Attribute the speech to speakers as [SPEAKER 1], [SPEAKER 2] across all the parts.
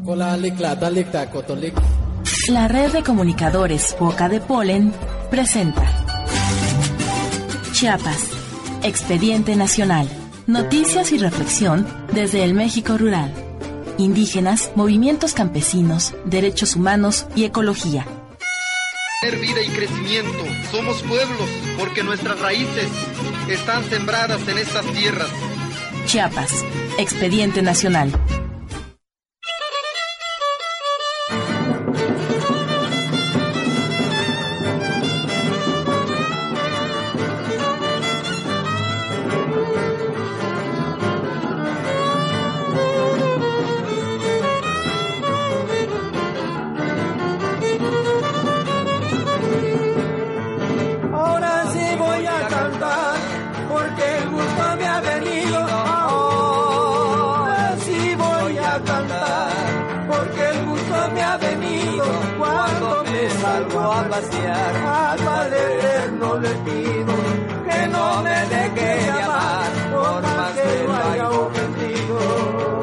[SPEAKER 1] La red de comunicadores Boca de Polen presenta Chiapas, Expediente Nacional. Noticias y reflexión desde el México rural. Indígenas, movimientos campesinos, derechos humanos y ecología.
[SPEAKER 2] Vida y crecimiento. Somos pueblos porque nuestras raíces están sembradas en estas tierras.
[SPEAKER 1] Chiapas, Expediente Nacional.
[SPEAKER 3] A pasear, al Padre Eterno le pido que no me deje llamar, por más que lo haya ofendido.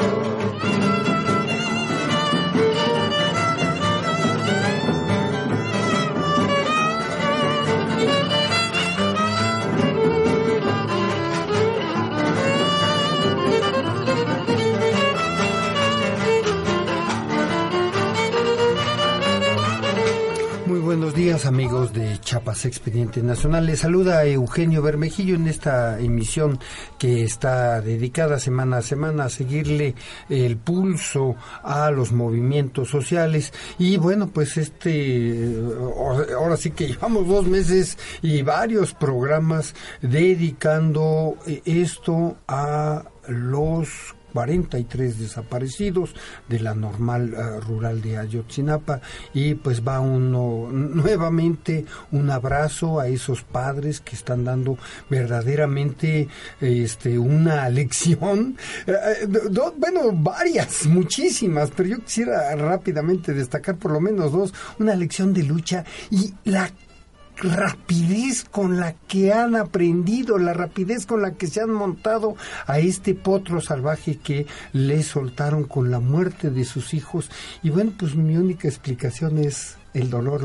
[SPEAKER 4] Buenos días, amigos de Chiapas Expediente Nacional. Les saluda Eugenio Bermejillo en esta emisión que está dedicada semana a semana a seguirle el pulso a los movimientos sociales. Y bueno, pues ahora sí que llevamos 2 meses y varios programas dedicando esto a los 43 desaparecidos de la normal rural de Ayotzinapa, y pues va uno nuevamente un abrazo a esos padres que están dando verdaderamente una lección, varias, muchísimas, pero yo quisiera rápidamente destacar por lo menos 2, una lección de lucha y la rapidez con la que han aprendido, la rapidez con la que se han montado a este potro salvaje que le soltaron con la muerte de sus hijos. Y bueno, pues mi única explicación es el dolor.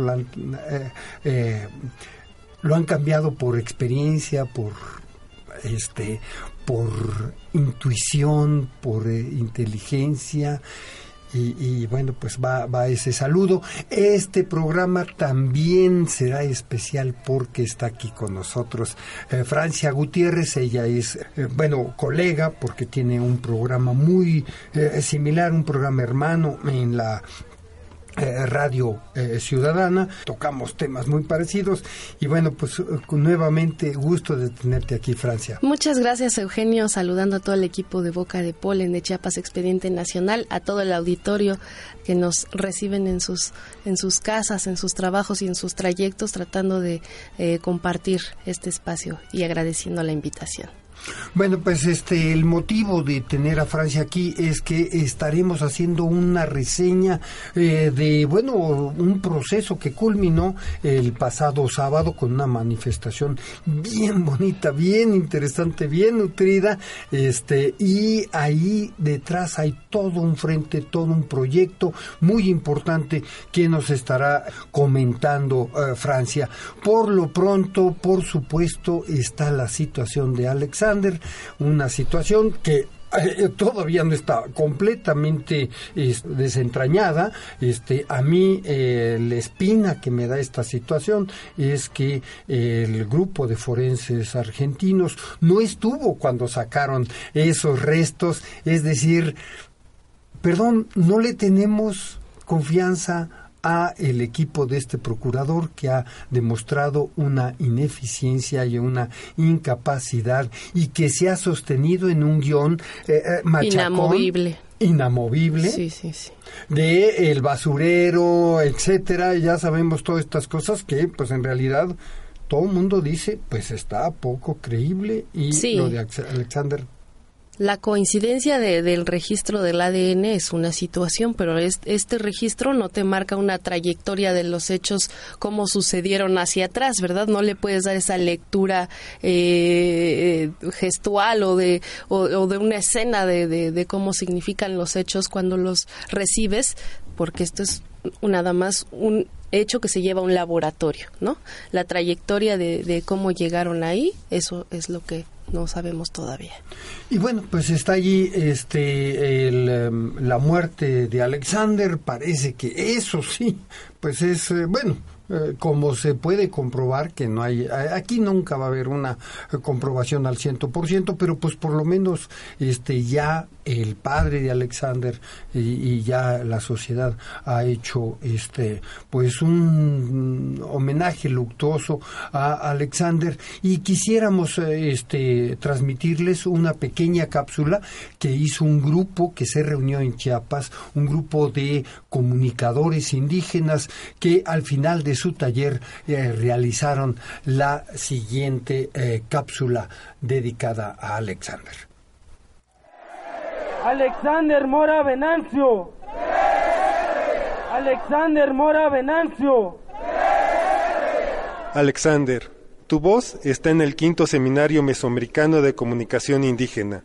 [SPEAKER 4] Lo han cambiado por experiencia, por intuición, por inteligencia. Y bueno, pues va ese saludo. Este programa también será especial porque está aquí con nosotros Francia Gutiérrez. Ella es, colega, porque tiene un programa muy similar, un programa hermano en la Radio Ciudadana. Tocamos temas muy parecidos y bueno, pues nuevamente gusto de tenerte aquí, Francia.
[SPEAKER 5] Muchas gracias, Eugenio, saludando a todo el equipo de Boca de Polen de Chiapas Expediente Nacional, a todo el auditorio que nos reciben en sus casas, en sus trabajos y en sus trayectos, tratando de compartir este espacio y agradeciendo la invitación.
[SPEAKER 4] Bueno, pues el motivo de tener a Francia aquí es que estaremos haciendo una reseña de un proceso que culminó el pasado sábado con una manifestación bien bonita, bien interesante, bien nutrida, y ahí detrás hay todo un frente, todo un proyecto muy importante que nos estará comentando Francia. Por lo pronto, por supuesto, está la situación de Alexander, una situación que todavía no está completamente desentrañada. A mí la espina que me da esta situación es que el grupo de forenses argentinos no estuvo cuando sacaron esos restos, es decir, no le tenemos confianza a el equipo de este procurador, que ha demostrado una ineficiencia y una incapacidad y que se ha sostenido en un guión machacón, inamovible,
[SPEAKER 5] sí.
[SPEAKER 4] de el basurero, etcétera. Ya sabemos todas estas cosas que pues en realidad todo el mundo dice pues está poco creíble, y sí, lo de Alexander
[SPEAKER 5] La coincidencia del registro del ADN es una situación, pero este registro no te marca una trayectoria de los hechos como sucedieron hacia atrás, ¿verdad? No le puedes dar esa lectura gestual o de una escena de cómo significan los hechos cuando los recibes, porque esto es nada más un hecho que se lleva a un laboratorio, ¿no? La trayectoria de cómo llegaron ahí, eso es lo que no sabemos todavía.
[SPEAKER 4] Y bueno, pues está allí la muerte de Alexander. Parece que eso sí, pues es, como se puede comprobar que no hay, aquí nunca va a haber una comprobación al 100%, pero pues por lo menos ya el padre de Alexander y ya la sociedad ha hecho pues un homenaje luctuoso a Alexander, y quisiéramos transmitirles una pequeña cápsula que hizo un grupo que se reunió en Chiapas, un grupo de comunicadores indígenas que al final de su taller realizaron la siguiente cápsula dedicada a Alexander.
[SPEAKER 6] Alexander Mora Venancio. Alexander Mora Venancio.
[SPEAKER 7] Alexander, tu voz está en el 5º Seminario Mesoamericano de Comunicación Indígena.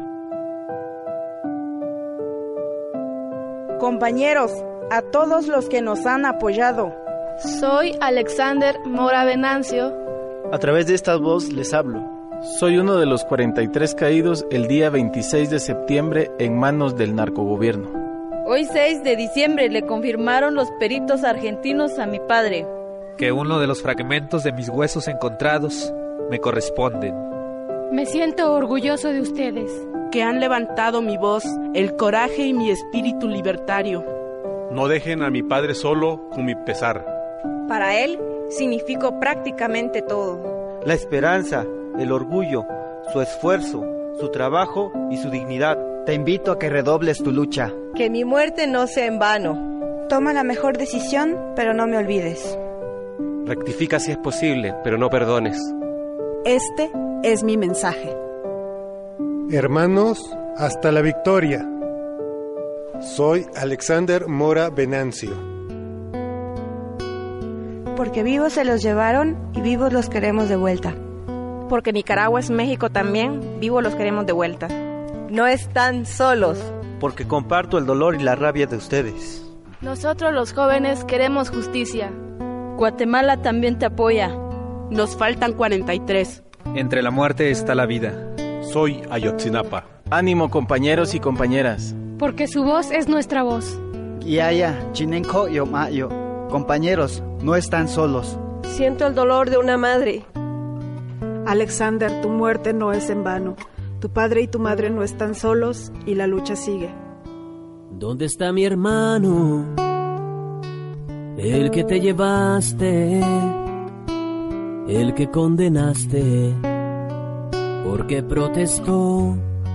[SPEAKER 8] Compañeros, a todos los que nos han apoyado.
[SPEAKER 9] Soy Alexander Mora Venancio.
[SPEAKER 10] A través de esta voz les hablo.
[SPEAKER 11] Soy uno de los 43 caídos el día 26 de septiembre en manos del narcogobierno.
[SPEAKER 12] Hoy 6 de diciembre le confirmaron los peritos argentinos a mi padre
[SPEAKER 13] que uno de los fragmentos de mis huesos encontrados me corresponden.
[SPEAKER 9] Me siento orgulloso de ustedes,
[SPEAKER 14] que han levantado mi voz, el coraje y mi espíritu libertario.
[SPEAKER 15] No dejen a mi padre solo con mi pesar.
[SPEAKER 8] Para él significó prácticamente todo.
[SPEAKER 10] La esperanza, el orgullo, su esfuerzo, su trabajo y su dignidad. Te invito a que redobles tu lucha.
[SPEAKER 16] Que mi muerte no sea en vano.
[SPEAKER 8] Toma la mejor decisión, pero no me olvides.
[SPEAKER 13] Rectifica si es posible, pero no perdones.
[SPEAKER 8] Este es mi mensaje.
[SPEAKER 7] Hermanos, hasta la victoria. Soy Alexander Mora Venancio.
[SPEAKER 8] Porque vivos se los llevaron y vivos los queremos de vuelta.
[SPEAKER 12] Porque Nicaragua es México también, vivos los queremos de vuelta.
[SPEAKER 16] No están solos.
[SPEAKER 10] Porque comparto el dolor y la rabia de ustedes.
[SPEAKER 9] Nosotros los jóvenes queremos justicia.
[SPEAKER 12] Guatemala también te apoya.
[SPEAKER 14] Nos faltan 43.
[SPEAKER 13] Entre la muerte está la vida.
[SPEAKER 15] Soy Ayotzinapa.
[SPEAKER 11] Ánimo, compañeros y compañeras.
[SPEAKER 9] Porque su voz es nuestra voz.
[SPEAKER 10] Yaya, Chinenko Yomayo. Compañeros, no están solos.
[SPEAKER 16] Siento el dolor de una madre.
[SPEAKER 8] Alexander, tu muerte no es en vano. Tu padre y tu madre no están solos y la lucha sigue.
[SPEAKER 17] ¿Dónde está mi hermano? El que te llevaste, el que condenaste, porque protestó.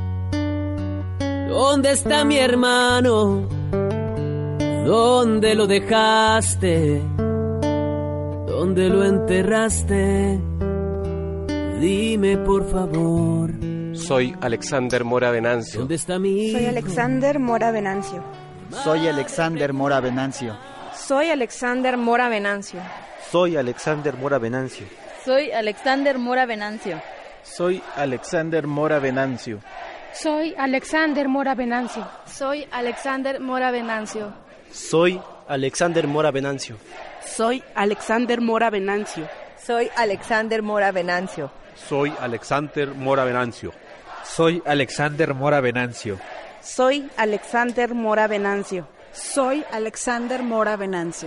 [SPEAKER 17] ¿Dónde está mi hermano? ¿Dónde lo dejaste? ¿Dónde lo enterraste? Dime por favor.
[SPEAKER 13] Soy Alexander Mora Venancio.
[SPEAKER 17] ¿Dónde está mi hijo?
[SPEAKER 8] Soy Alexander Mora Venancio.
[SPEAKER 10] Soy Alexander Mora Venancio.
[SPEAKER 12] Soy Alexander Mora Venancio.
[SPEAKER 10] Soy Alexander Mora Venancio.
[SPEAKER 12] Soy Alexander Mora Venancio.
[SPEAKER 11] Soy Alexander Mora Venancio.
[SPEAKER 9] Soy Alexander Mora Venancio.
[SPEAKER 12] Soy Alexander Mora Venancio.
[SPEAKER 10] Soy Alexander Mora Venancio.
[SPEAKER 14] Soy Alexander Mora Venancio.
[SPEAKER 16] Soy Alexander Mora Venancio.
[SPEAKER 15] Soy Alexander Mora Venancio.
[SPEAKER 13] Soy Alexander Mora Venancio.
[SPEAKER 8] Soy Alexander Mora Venancio. Soy Alexander Mora Venancio.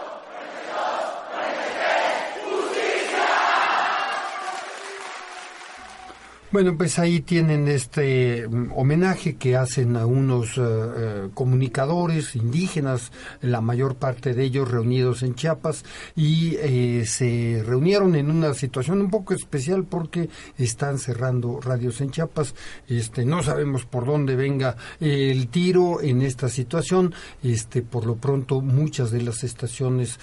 [SPEAKER 4] Bueno, pues ahí tienen este homenaje que hacen a unos comunicadores indígenas, la mayor parte de ellos reunidos en Chiapas, y se reunieron en una situación un poco especial porque están cerrando radios en Chiapas. No sabemos por dónde venga el tiro en esta situación. Por lo pronto muchas de las estaciones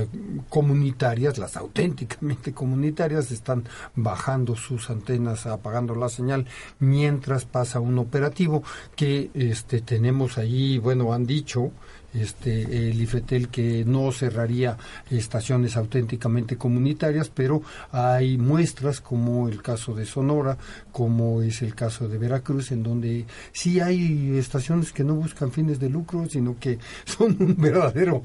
[SPEAKER 4] comunitarias, las auténticamente comunitarias, están bajando sus antenas, apagando apagando la señal mientras pasa un operativo que tenemos ahí, bueno, han dicho el IFETEL que no cerraría estaciones auténticamente comunitarias, pero hay muestras como el caso de Sonora, como es el caso de Veracruz, en donde sí hay estaciones que no buscan fines de lucro, sino que son un verdadero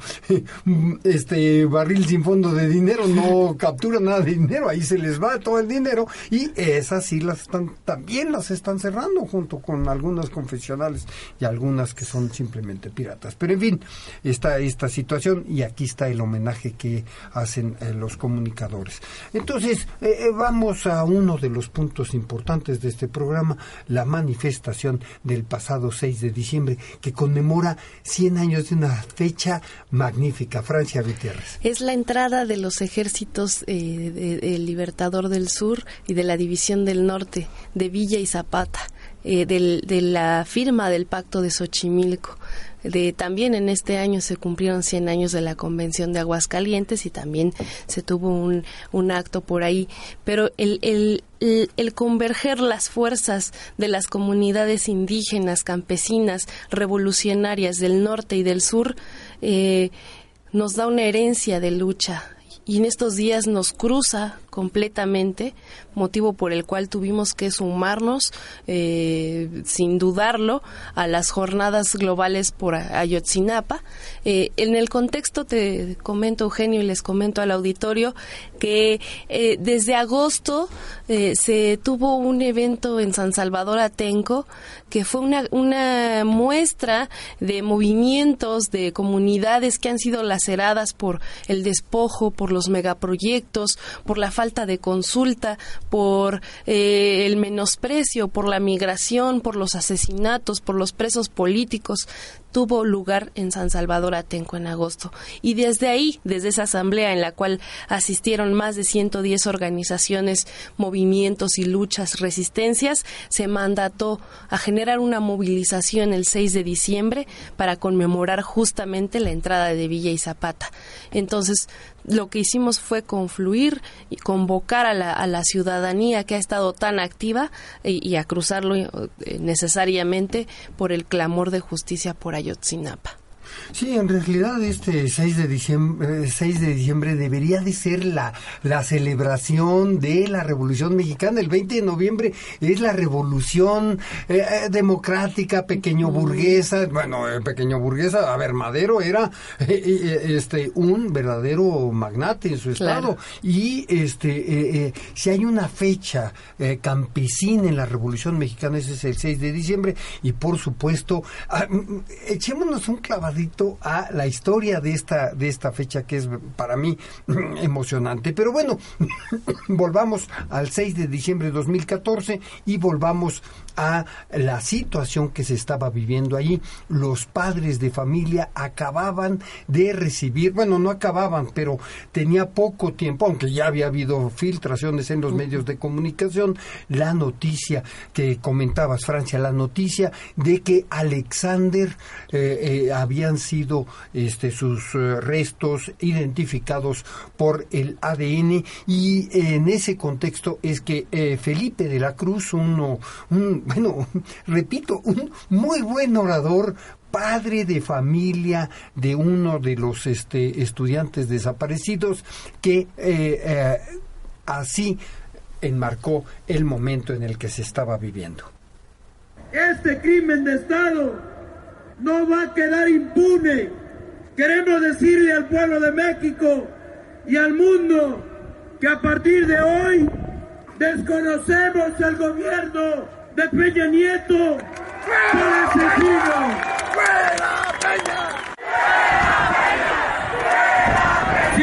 [SPEAKER 4] barril sin fondo de dinero, no capturan nada de dinero, ahí se les va todo el dinero, y esas sí también las están cerrando junto con algunas confesionales y algunas que son simplemente piratas. Pero en fin, está esta situación y aquí está el homenaje que hacen los comunicadores. Entonces, vamos a uno de los puntos importantes de este programa, la manifestación del pasado 6 de diciembre, que conmemora 100 años de una fecha magnífica. Francia Gutiérrez.
[SPEAKER 5] Es la entrada de los ejércitos del Libertador del Sur y de la División del Norte, de Villa y Zapata, de la firma del Pacto de Xochimilco. También en este año se cumplieron 100 años de la Convención de Aguascalientes y también se tuvo un acto por ahí, pero el converger las fuerzas de las comunidades indígenas, campesinas, revolucionarias del norte y del sur nos da una herencia de lucha. Y en estos días nos cruza completamente, motivo por el cual tuvimos que sumarnos, sin dudarlo, a las jornadas globales por Ayotzinapa. En el contexto te comento, Eugenio, y les comento al auditorio que desde agosto se tuvo un evento en San Salvador Atenco que fue una muestra de movimientos, de comunidades que han sido laceradas por el despojo, por los megaproyectos, por la falta de consulta, por el menosprecio, por la migración, por los asesinatos, por los presos políticos. Tuvo lugar en San Salvador Atenco en agosto. Y desde ahí, desde esa asamblea en la cual asistieron más de 110 organizaciones, movimientos y luchas, resistencias, se mandató a generar una movilización el 6 de diciembre para conmemorar justamente la entrada de Villa y Zapata. Entonces, lo que hicimos fue confluir y convocar a la ciudadanía que ha estado tan activa y a cruzarlo necesariamente por el clamor de justicia por Ayotzinapa.
[SPEAKER 4] Sí, en realidad este 6 de diciembre debería de ser la celebración de la Revolución Mexicana. El 20 de noviembre es la Revolución democrática, pequeño burguesa. Bueno, pequeño burguesa, a ver, Madero era un verdadero magnate en su estado. Claro. Y si hay una fecha campesina en la Revolución Mexicana, ese es el 6 de diciembre. Y por supuesto, echémonos un clavadito a la historia de esta fecha, que es para mí emocionante. Pero bueno, volvamos al 6 de diciembre de 2014 y volvamos a la situación que se estaba viviendo allí. Los padres de familia acababan de recibir, bueno, no acababan, pero tenía poco tiempo, aunque ya había habido filtraciones en los medios de comunicación, la noticia que comentabas, Francia, la noticia de que Alexander habían sido sus restos identificados por el ADN, y en ese contexto es que Felipe de la Cruz, un muy buen orador, padre de familia de uno de los estudiantes desaparecidos, que así enmarcó el momento en el que se estaba viviendo.
[SPEAKER 6] Este crimen de Estado no va a quedar impune. Queremos decirle al pueblo de México y al mundo que a partir de hoy desconocemos el gobierno de Peña Nieto por asesino. ¡Fuera Peña! Si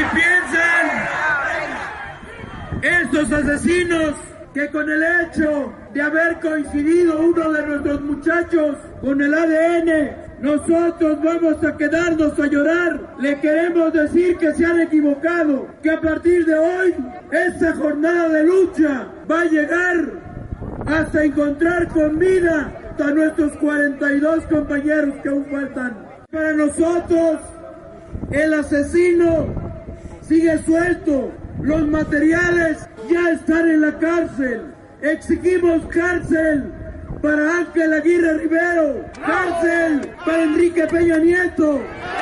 [SPEAKER 6] piensan estos asesinos que con el hecho de haber coincidido uno de nuestros muchachos con el ADN, nosotros vamos a quedarnos a llorar, le queremos decir que se han equivocado, que a partir de hoy esta jornada de lucha va a llegar hasta encontrar con vida a nuestros 42 compañeros que aún faltan. Para nosotros, el asesino sigue suelto, los materiales ya están en la cárcel, Exigimos cárcel para Ángel Aguirre Rivero, cárcel para Enrique Peña Nieto.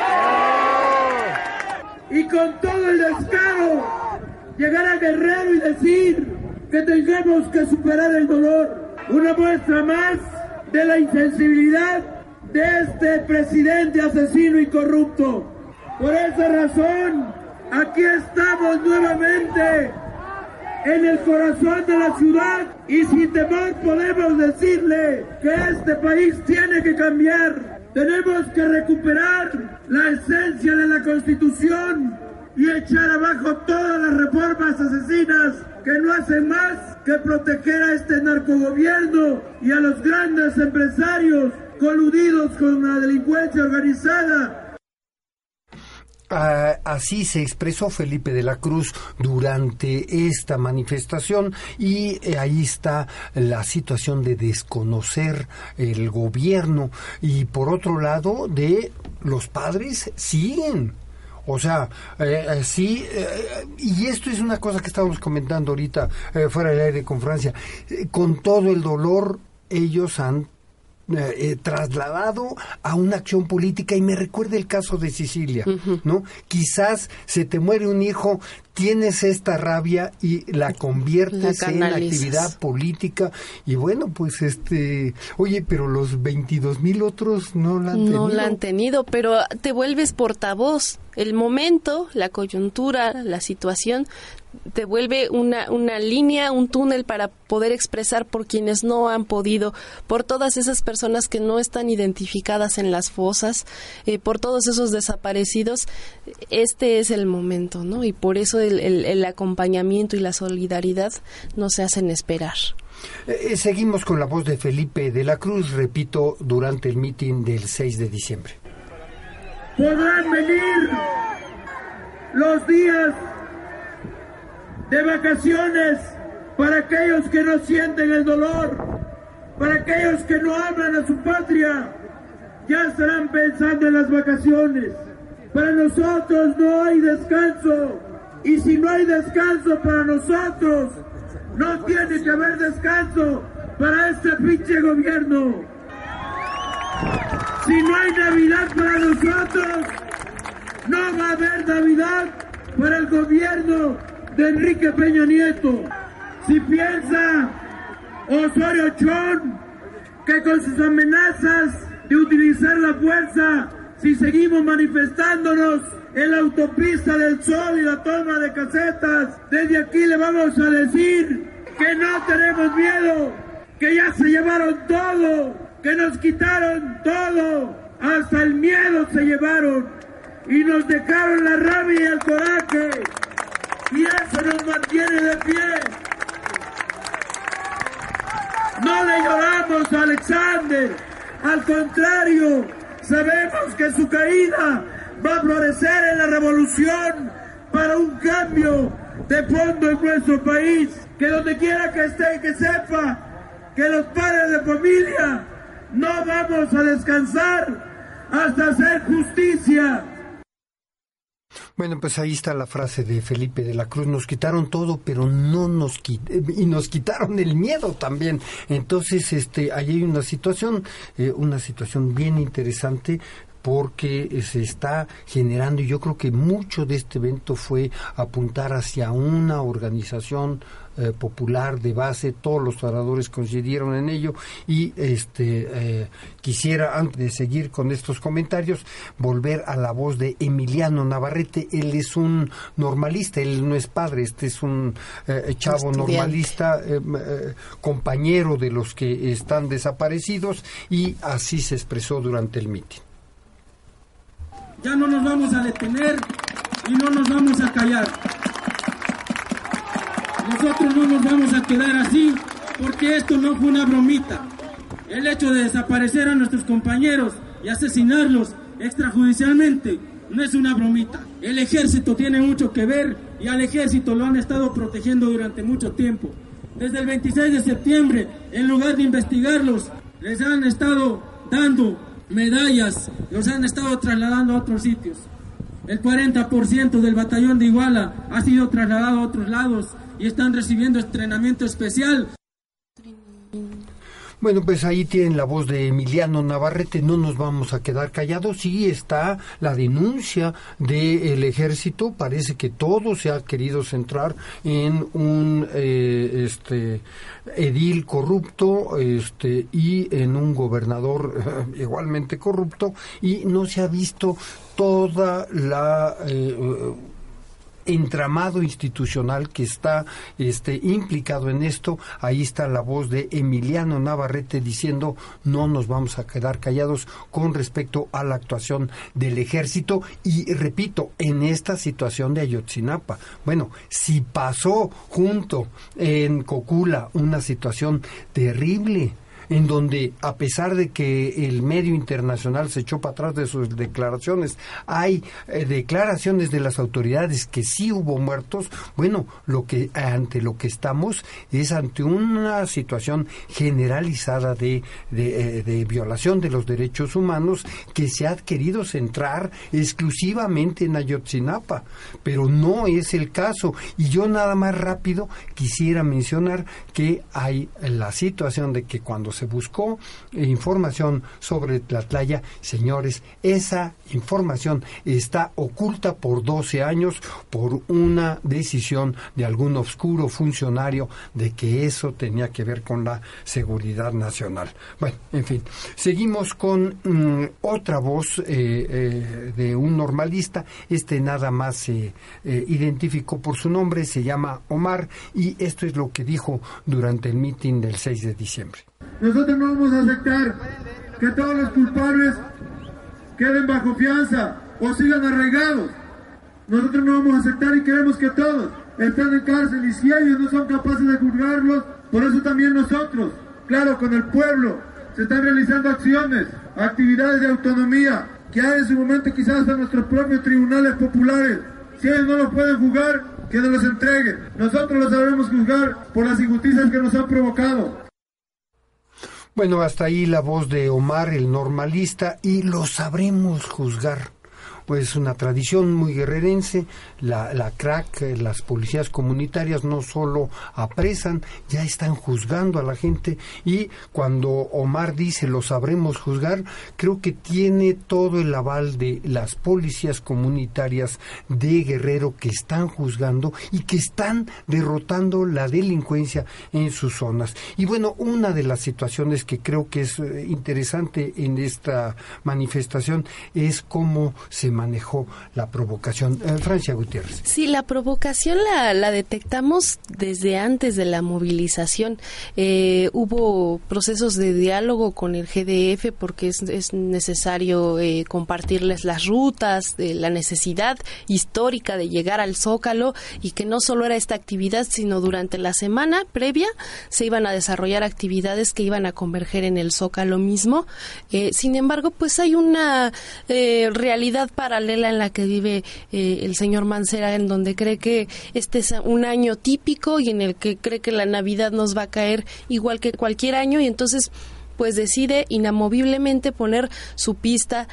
[SPEAKER 6] Y con todo el descaro, llegar a Guerrero y decir que tengamos que superar el dolor. Una muestra más de la insensibilidad de este presidente asesino y corrupto. Por esa razón, aquí estamos nuevamente en el corazón de la ciudad y sin temor podemos decirle que este país tiene que cambiar. Tenemos que recuperar la esencia de la Constitución y echar abajo todas las reformas asesinas que no hacen más que proteger a este narcogobierno y a los grandes empresarios coludidos con la delincuencia organizada.
[SPEAKER 4] Así se expresó Felipe de la Cruz durante esta manifestación y ahí está la situación de desconocer el gobierno y por otro lado de los padres siguen. O sea, sí, y esto es una cosa que estábamos comentando ahorita fuera del aire con Francia, con todo el dolor ellos han trasladado a una acción política y me recuerda el caso de Sicilia, ¿no? Quizás se te muere un hijo, tienes esta rabia y la conviertes en actividad política y bueno, pues oye, pero los 22,000 otros no la han tenido.
[SPEAKER 5] No la han tenido, pero te vuelves portavoz. El momento, la coyuntura, la situación te vuelve una línea, un túnel para poder expresar por quienes no han podido, por todas esas personas que no están identificadas en las fosas, por todos esos desaparecidos. Este es el momento, ¿no? Y por eso el acompañamiento y la solidaridad no se hacen esperar.
[SPEAKER 4] Seguimos con la voz de Felipe de la Cruz, repito, durante el mitin del 6 de diciembre.
[SPEAKER 6] Podrán venir los días de vacaciones para aquellos que no sienten el dolor, para aquellos que no aman a su patria, ya estarán pensando en las vacaciones. Para nosotros no hay descanso, y si no hay descanso para nosotros, no tiene que haber descanso para este pinche gobierno. Si no hay Navidad para nosotros, no va a haber Navidad para el gobierno de Enrique Peña Nieto. Si piensa Osorio Chong que con sus amenazas de utilizar la fuerza, si seguimos manifestándonos en la autopista del Sol y la toma de casetas, desde aquí le vamos a decir que no tenemos miedo, que ya se llevaron todo, que nos quitaron todo, hasta el miedo se llevaron y nos dejaron la rabia y el coraje, y eso nos mantiene de pie. No le lloramos a Alexander, al contrario, sabemos que su caída va a florecer en la revolución para un cambio de fondo en nuestro país, que donde quiera que esté, que sepa que los padres de familia no vamos a descansar hasta hacer justicia.
[SPEAKER 4] Bueno, pues ahí está la frase de Felipe de la Cruz. Nos quitaron todo, pero no nos quitaron el miedo también. Entonces, ahí hay una situación bien interesante, porque se está generando, y yo creo que mucho de este evento fue apuntar hacia una organización popular de base. Todos los oradores coincidieron en ello y quisiera, antes de seguir con estos comentarios, volver a la voz de Emiliano Navarrete. Él es un normalista, él no es padre, es un chavo normalista, compañero de los que están desaparecidos, y así se expresó durante el mitin.
[SPEAKER 6] Ya no nos vamos a detener y no nos vamos a callar. Nosotros no nos vamos a quedar así, porque esto no fue una bromita. El hecho de desaparecer a nuestros compañeros y asesinarlos extrajudicialmente no es una bromita. El ejército tiene mucho que ver, y al ejército lo han estado protegiendo durante mucho tiempo. Desde el 26 de septiembre, en lugar de investigarlos, les han estado dando medallas, los han estado trasladando a otros sitios. El 40% del batallón de Iguala ha sido trasladado a otros lados y están recibiendo entrenamiento especial.
[SPEAKER 4] Bueno, pues ahí tienen la voz de Emiliano Navarrete. No nos vamos a quedar callados. Sí está la denuncia del ejército. Parece que todo se ha querido centrar en un edil corrupto y en un gobernador igualmente corrupto, y no se ha visto toda la entramado institucional que está implicado en esto. Ahí está la voz de Emiliano Navarrete diciendo: no nos vamos a quedar callados con respecto a la actuación del ejército. Y repito, en esta situación de Ayotzinapa, bueno, si pasó junto en Cocula una situación terrible, en donde, a pesar de que el medio internacional se echó para atrás de sus declaraciones, hay declaraciones de las autoridades que sí hubo muertos. Bueno, ante lo que estamos es ante una situación generalizada de violación de los derechos humanos, que se ha querido centrar exclusivamente en Ayotzinapa, pero no es el caso. Y yo nada más rápido quisiera mencionar que hay la situación de que cuando se buscó información sobre Tlatlaya, señores, esa información está oculta por 12 años por una decisión de algún obscuro funcionario de que eso tenía que ver con la seguridad nacional. Bueno, en fin, seguimos con otra voz de un normalista. Nada más se identificó por su nombre, se llama Omar, y esto es lo que dijo durante el mitin del 6 de diciembre.
[SPEAKER 6] Nosotros no vamos a aceptar que todos los culpables queden bajo fianza o sigan arraigados. Nosotros no vamos a aceptar y queremos que todos estén en cárcel, y si ellos no son capaces de juzgarlos, por eso también nosotros, claro, con el pueblo, se están realizando acciones, actividades de autonomía, que hay en su momento quizás hasta nuestros propios tribunales populares. Si ellos no los pueden juzgar, que nos los entreguen. Nosotros los sabremos juzgar por las injusticias que nos han provocado.
[SPEAKER 4] Bueno, hasta ahí la voz de Omar, el normalista, y lo sabremos juzgar. Pues una tradición muy guerrerense. La CRAC, las policías comunitarias no solo apresan, ya están juzgando a la gente, y cuando Omar dice lo sabremos juzgar, creo que tiene todo el aval de las policías comunitarias de Guerrero, que están juzgando y que están derrotando la delincuencia en sus zonas. Y bueno, una de las situaciones que creo que es interesante en esta manifestación es cómo se manejó la provocación. Francia Gutiérrez.
[SPEAKER 5] Sí, la provocación la detectamos desde antes de la movilización. Hubo procesos de diálogo con el GDF porque es necesario compartirles las rutas, la necesidad histórica de llegar al Zócalo, y que no solo era esta actividad, sino durante la semana previa se iban a desarrollar actividades que iban a converger en el Zócalo mismo. Sin embargo, pues hay una realidad paralela en la que vive el señor Mancera, en donde cree que este es un año típico y en el que cree que la Navidad nos va a caer igual que cualquier año, y entonces pues decide inamoviblemente poner su pista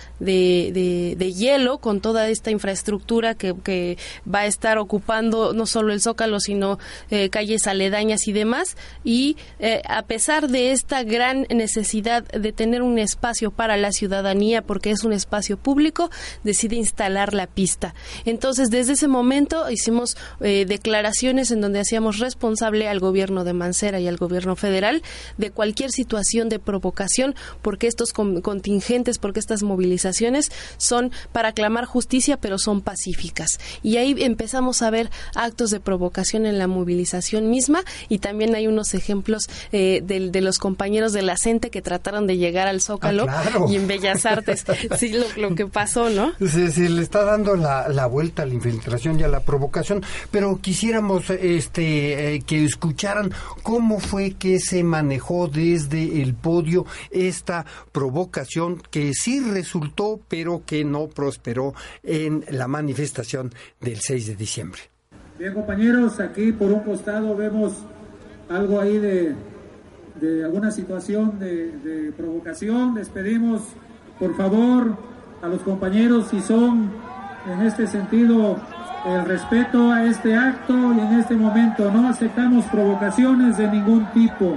[SPEAKER 5] de hielo con toda esta infraestructura que va a estar ocupando no solo el Zócalo, sino calles aledañas y demás, y a pesar de esta gran necesidad de tener un espacio para la ciudadanía, porque es un espacio público, decide instalar la pista. Entonces, desde ese momento hicimos declaraciones en donde hacíamos responsable al gobierno de Mancera y al gobierno federal de cualquier situación de provocación, porque estos contingentes, porque estas movilizaciones son para clamar justicia, pero son pacíficas. Y ahí empezamos a ver actos de provocación en la movilización misma, y también hay unos ejemplos de los compañeros de la CENTE que trataron de llegar al Zócalo, claro, y en Bellas Artes. Sí, lo que pasó, ¿no? Se
[SPEAKER 4] le está dando la vuelta a la infiltración y a la provocación, pero quisiéramos que escucharan cómo fue que se manejó desde el podio esta provocación, que sí resultó, pero que no prosperó en la manifestación del 6 de diciembre.
[SPEAKER 6] Bien, compañeros, aquí por un costado vemos algo ahí de alguna situación de provocación. Les pedimos, por favor, a los compañeros, si son en este sentido el respeto a este acto, y en este momento no aceptamos provocaciones de ningún tipo.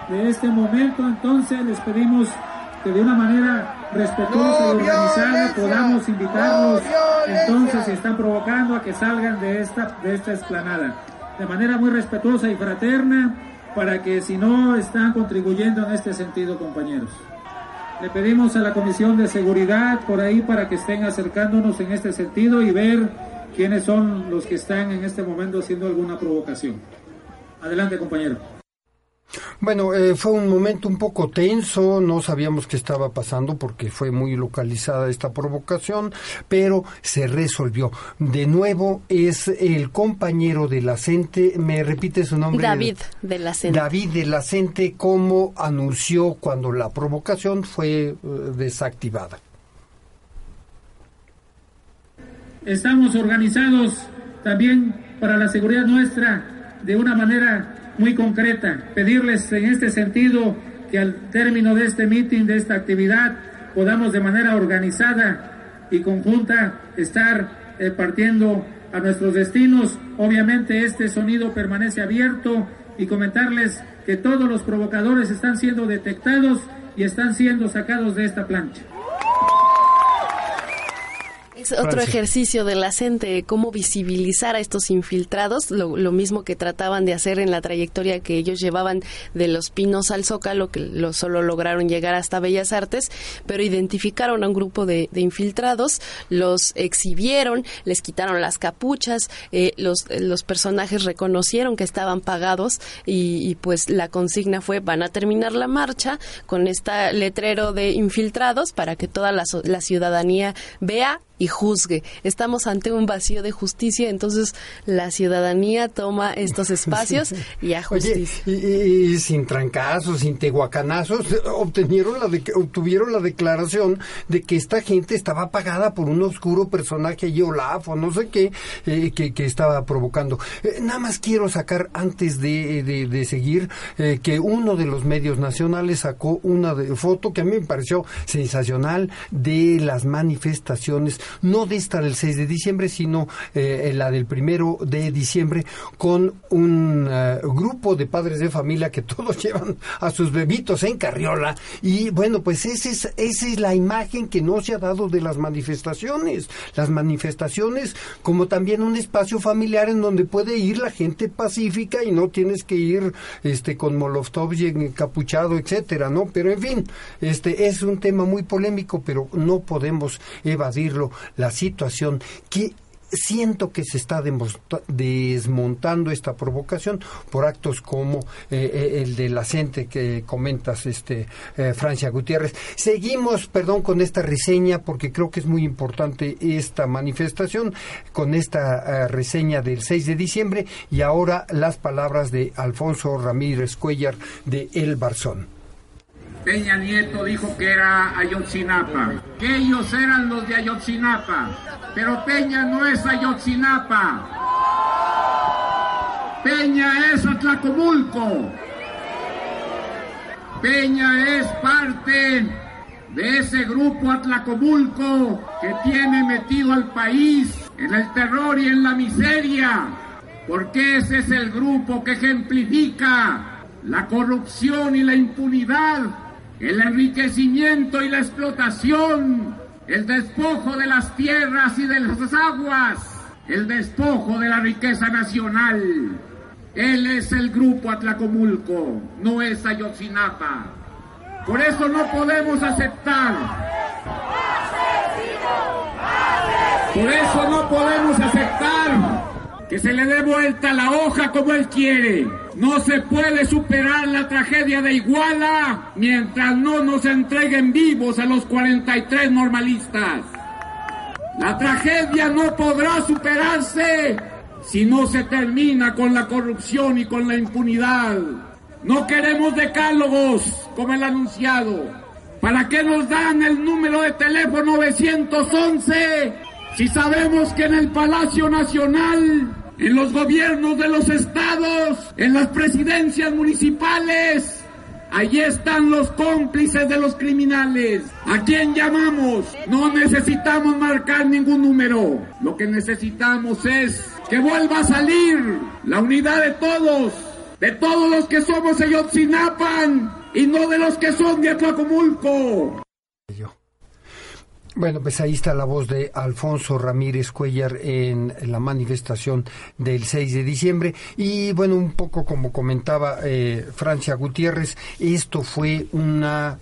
[SPEAKER 6] de este momento, entonces les pedimos que de una manera respetuosa y organizada podamos invitarlos, entonces, si están provocando, a que salgan de esta explanada, de manera muy respetuosa y fraterna, para que si no están contribuyendo en este sentido, compañeros. Le pedimos a la Comisión de Seguridad por ahí para que estén acercándonos en este sentido y ver quiénes son los que están en este momento haciendo alguna provocación. Adelante, compañero.
[SPEAKER 4] Bueno, fue un momento un poco tenso, no sabíamos qué estaba pasando porque fue muy localizada esta provocación, pero se resolvió. De nuevo es el compañero de la CENTE, ¿me repite su nombre?
[SPEAKER 5] David de la CENTE.
[SPEAKER 4] David de la CENTE, ¿cómo anunció cuando la provocación fue desactivada?
[SPEAKER 6] Estamos organizados también para la seguridad nuestra de una manera muy concreta, pedirles en este sentido que al término de este meeting, de esta actividad, podamos de manera organizada y conjunta estar partiendo a nuestros destinos. Obviamente este sonido permanece abierto y comentarles que todos los provocadores están siendo detectados y están siendo sacados de esta plancha.
[SPEAKER 5] Es otro ejercicio de la CENTE, cómo visibilizar a estos infiltrados, lo mismo que trataban de hacer en la trayectoria que ellos llevaban de Los Pinos al Zócalo, que solo lograron llegar hasta Bellas Artes, pero identificaron a un grupo de infiltrados, los exhibieron, les quitaron las capuchas, los personajes reconocieron que estaban pagados y pues la consigna fue: van a terminar la marcha con este letrero de infiltrados para que toda la ciudadanía vea y juzgue. Estamos ante un vacío de justicia, entonces la ciudadanía toma estos espacios y a justicia.
[SPEAKER 4] Oye, y sin trancazos, sin tehuacanazos, obtuvieron la declaración de que esta gente estaba pagada por un oscuro personaje y Olaf o no sé qué, que estaba provocando. Nada más quiero sacar, antes de seguir, que uno de los medios nacionales sacó una foto que a mí me pareció sensacional de las manifestaciones, no de esta del 6 de diciembre, sino la del 1 de diciembre, con un grupo de padres de familia que todos llevan a sus bebitos en carriola. Y bueno, pues esa es la imagen que no se ha dado de las manifestaciones. Las manifestaciones como también un espacio familiar en donde puede ir la gente pacífica y no tienes que ir con molotov y encapuchado, etcétera, ¿no? Pero en fin, es un tema muy polémico, pero no podemos evadirlo. La situación que siento que se está desmontando esta provocación por actos como el de la CENTE que comentas, Francia Gutiérrez. Seguimos, con esta reseña, porque creo que es muy importante esta manifestación, con esta reseña del 6 de diciembre, y ahora las palabras de Alfonso Ramírez Cuellar de El Barzón.
[SPEAKER 18] Peña Nieto dijo que era Ayotzinapa, que ellos eran los de Ayotzinapa, pero Peña no es Ayotzinapa. Peña es Atlacomulco. Peña es parte de ese grupo Atlacomulco que tiene metido al país en el terror y en la miseria, porque ese es el grupo que ejemplifica la corrupción y la impunidad, el enriquecimiento y la explotación, el despojo de las tierras y de las aguas, el despojo de la riqueza nacional. Él es el grupo Atlacomulco, no es Ayotzinapa. Por eso no podemos aceptar. Por eso no podemos aceptar que se le dé vuelta la hoja como él quiere. No se puede superar la tragedia de Iguala mientras no nos entreguen vivos a los 43 normalistas. La tragedia no podrá superarse si no se termina con la corrupción y con la impunidad. No queremos decálogos como el anunciado. ¿Para qué nos dan el número de teléfono 911 si sabemos que en el Palacio Nacional, en los gobiernos de los estados, en las presidencias municipales, allí están los cómplices de los criminales? ¿A quién llamamos? No necesitamos marcar ningún número. Lo que necesitamos es que vuelva a salir la unidad de todos, de todos los que somos Ayotzinapan y no de los que son de Atlacomulco.
[SPEAKER 4] Bueno, pues ahí está la voz de Alfonso Ramírez Cuellar en la manifestación del 6 de diciembre. Y bueno, un poco como comentaba Francia Gutiérrez, esto fue una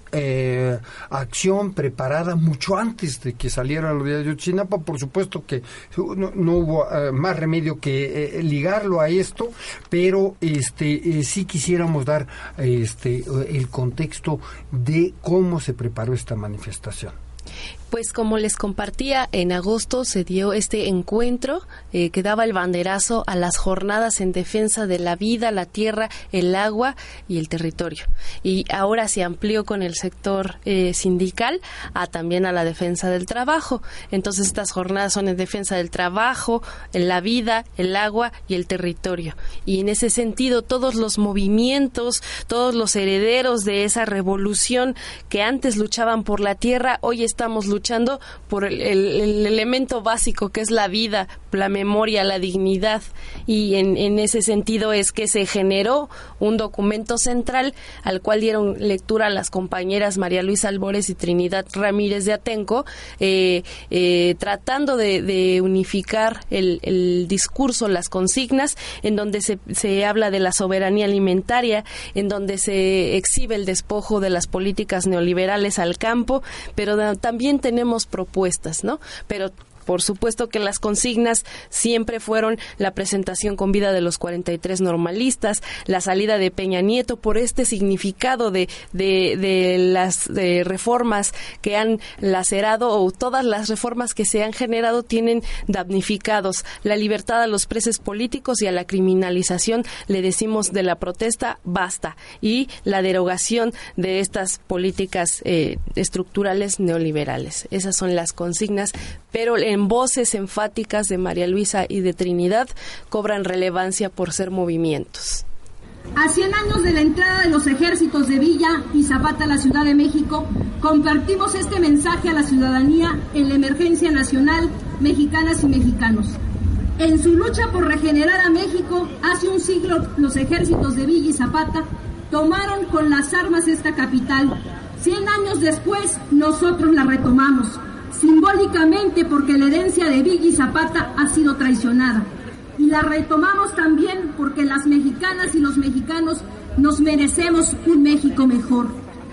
[SPEAKER 4] acción preparada mucho antes de que saliera lo de Ayotzinapa. Por supuesto que no hubo más remedio que ligarlo a esto, pero sí quisiéramos dar el contexto de cómo se preparó esta manifestación.
[SPEAKER 5] Pues como les compartía, en agosto se dio este encuentro que daba el banderazo a las jornadas en defensa de la vida, la tierra, el agua y el territorio. Y ahora se amplió con el sector sindical también a la defensa del trabajo. Entonces estas jornadas son en defensa del trabajo, la vida, el agua y el territorio. Y en ese sentido todos los movimientos, todos los herederos de esa revolución que antes luchaban por la tierra, hoy estamos luchando por el elemento básico que es la vida, la memoria, la dignidad, y en ese sentido es que se generó un documento central al cual dieron lectura las compañeras María Luisa Albores y Trinidad Ramírez de Atenco, tratando de unificar el discurso, las consignas, en donde se habla de la soberanía alimentaria, en donde se exhibe el despojo de las políticas neoliberales al campo, pero también tenemos propuestas, ¿no? Pero por supuesto que las consignas siempre fueron la presentación con vida de los 43 normalistas, la salida de Peña Nieto por este significado de las reformas que han lacerado, o todas las reformas que se han generado tienen damnificados. La libertad a los presos políticos y a la criminalización, le decimos, de la protesta, basta. Y la derogación de estas políticas estructurales neoliberales. Esas son las consignas, pero en voces enfáticas de María Luisa y de Trinidad cobran relevancia por ser movimientos.
[SPEAKER 19] A 100 años de la entrada de los ejércitos de Villa y Zapata a la Ciudad de México, compartimos este mensaje a la ciudadanía en la emergencia nacional, mexicanas y mexicanos. En su lucha por regenerar a México, hace un siglo los ejércitos de Villa y Zapata tomaron con las armas esta capital. 100 años después, nosotros la retomamos, simbólicamente porque la herencia de Villa y Zapata ha sido traicionada. Y la retomamos también porque las mexicanas y los mexicanos nos merecemos un México mejor.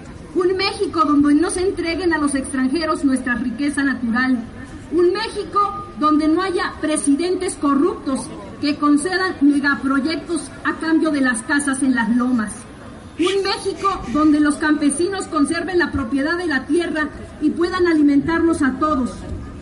[SPEAKER 19] Un México donde no se entreguen a los extranjeros nuestra riqueza natural. Un México donde no haya presidentes corruptos que concedan megaproyectos a cambio de las casas en las lomas. Un México donde los campesinos conserven la propiedad de la tierra y puedan alimentarnos a todos.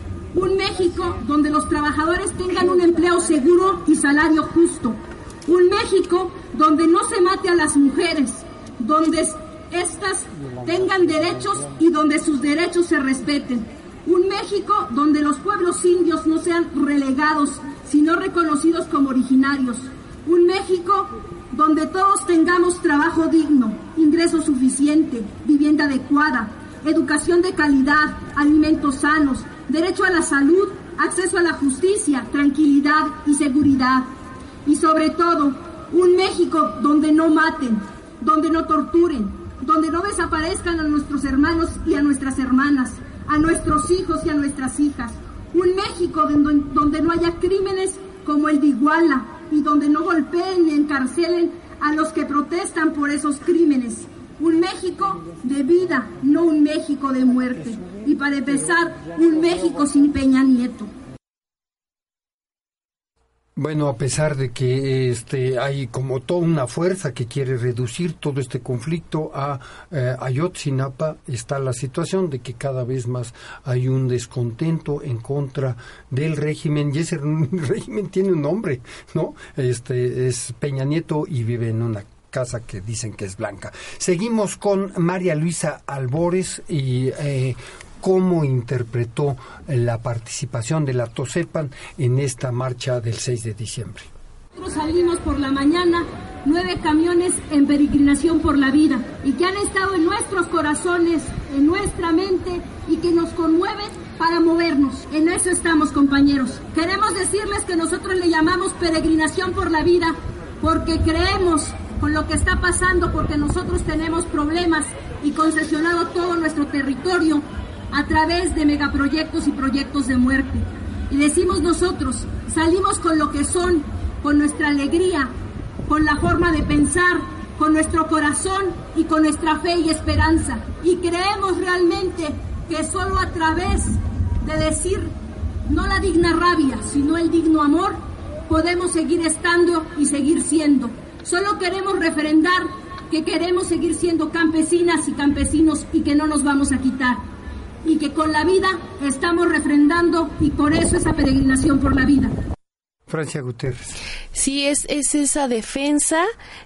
[SPEAKER 19] Un México donde los trabajadores tengan un empleo seguro y salario justo. Un México donde no se mate a las mujeres, donde éstas tengan derechos y donde sus derechos se respeten. Un México donde los pueblos indios no sean relegados, sino reconocidos como originarios. Un México donde todos tengamos trabajo digno, ingreso suficiente, vivienda adecuada, educación de calidad, alimentos sanos, derecho a la salud, acceso a la justicia, tranquilidad y seguridad. Y sobre todo, un México donde no maten, donde no torturen, donde no desaparezcan a nuestros hermanos y a nuestras hermanas, a nuestros hijos y a nuestras hijas. Un México donde no haya crímenes como el de Iguala, y donde no golpeen ni encarcelen a los que protestan por esos crímenes. Un México de vida, no un México de muerte. Y para empezar, un México sin Peña Nieto.
[SPEAKER 4] Bueno, a pesar de que hay como toda una fuerza que quiere reducir todo este conflicto a Ayotzinapa, está la situación de que cada vez más hay un descontento en contra del régimen, y ese régimen tiene un nombre, ¿no? Es Peña Nieto y vive en una casa que dicen que es blanca. Seguimos con María Luisa Albores y cómo interpretó la participación de la TOSEPAN en esta marcha del 6 de diciembre.
[SPEAKER 19] Nosotros salimos por la mañana 9 camiones en peregrinación por la vida y que han estado en nuestros corazones, en nuestra mente y que nos conmueven para movernos. En eso estamos, compañeros. Queremos decirles que nosotros le llamamos peregrinación por la vida porque creemos con lo que está pasando, porque nosotros tenemos problemas y concesionado todo nuestro territorio a través de megaproyectos y proyectos de muerte. Y decimos nosotros, salimos con lo que son, con nuestra alegría, con la forma de pensar, con nuestro corazón y con nuestra fe y esperanza. Y creemos realmente que solo a través de decir no la digna rabia, sino el digno amor, podemos seguir estando y seguir siendo. Solo queremos refrendar que queremos seguir siendo campesinas y campesinos y que no nos vamos a quitar. Y que con la vida estamos refrendando, y por eso esa peregrinación por la vida.
[SPEAKER 4] Francia Gutiérrez.
[SPEAKER 5] Sí, es esa defensa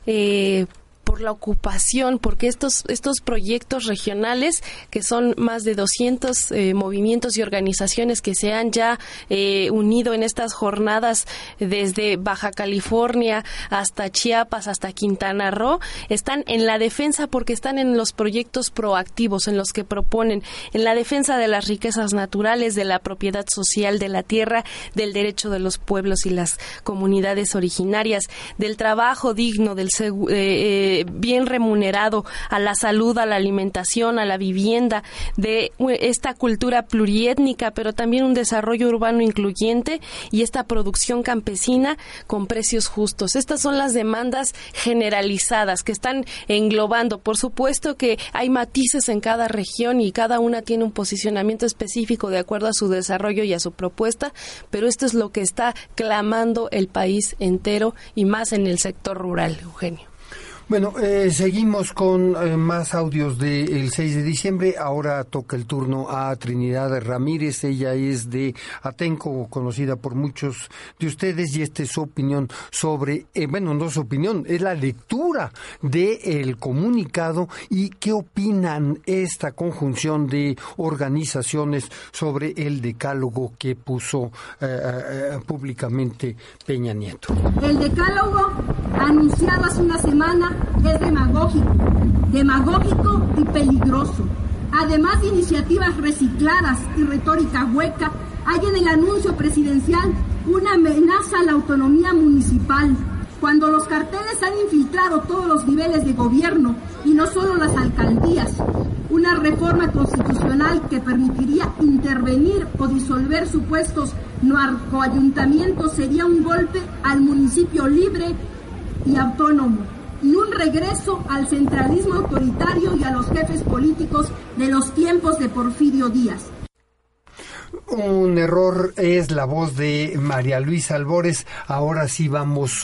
[SPEAKER 5] por la ocupación, porque estos proyectos regionales, que son más de 200 movimientos y organizaciones que se han ya unido en estas jornadas desde Baja California hasta Chiapas, hasta Quintana Roo, están en la defensa porque están en los proyectos proactivos, en los que proponen, en la defensa de las riquezas naturales, de la propiedad social de la tierra, del derecho de los pueblos y las comunidades originarias, del trabajo digno, del bien remunerado, a la salud, a la alimentación, a la vivienda, de esta cultura pluriétnica, pero también un desarrollo urbano incluyente y esta producción campesina con precios justos. Estas son las demandas generalizadas que están englobando. Por supuesto que hay matices en cada región y cada una tiene un posicionamiento específico de acuerdo a su desarrollo y a su propuesta, pero esto es lo que está clamando el país entero y más en el sector rural, Eugenio.
[SPEAKER 4] Bueno, seguimos con más audios del 6 de diciembre. Ahora toca el turno a Trinidad Ramírez. Ella es de Atenco, conocida por muchos de ustedes, y esta es su opinión sobre, bueno, no su opinión, es la lectura del comunicado y qué opinan esta conjunción de organizaciones sobre el decálogo que puso públicamente Peña Nieto.
[SPEAKER 19] El decálogo anunciado hace una semana es demagógico y peligroso. Además de iniciativas recicladas y retórica hueca, hay en el anuncio presidencial una amenaza a la autonomía municipal, cuando los carteles han infiltrado todos los niveles de gobierno y no solo las alcaldías. Una reforma constitucional que permitiría intervenir o disolver supuestos narcoayuntamientos sería un golpe al municipio libre y autónomo, y un regreso al centralismo autoritario y a los jefes políticos de los tiempos de Porfirio Díaz.
[SPEAKER 4] Un error es la voz de María Luisa Albores. Ahora sí vamos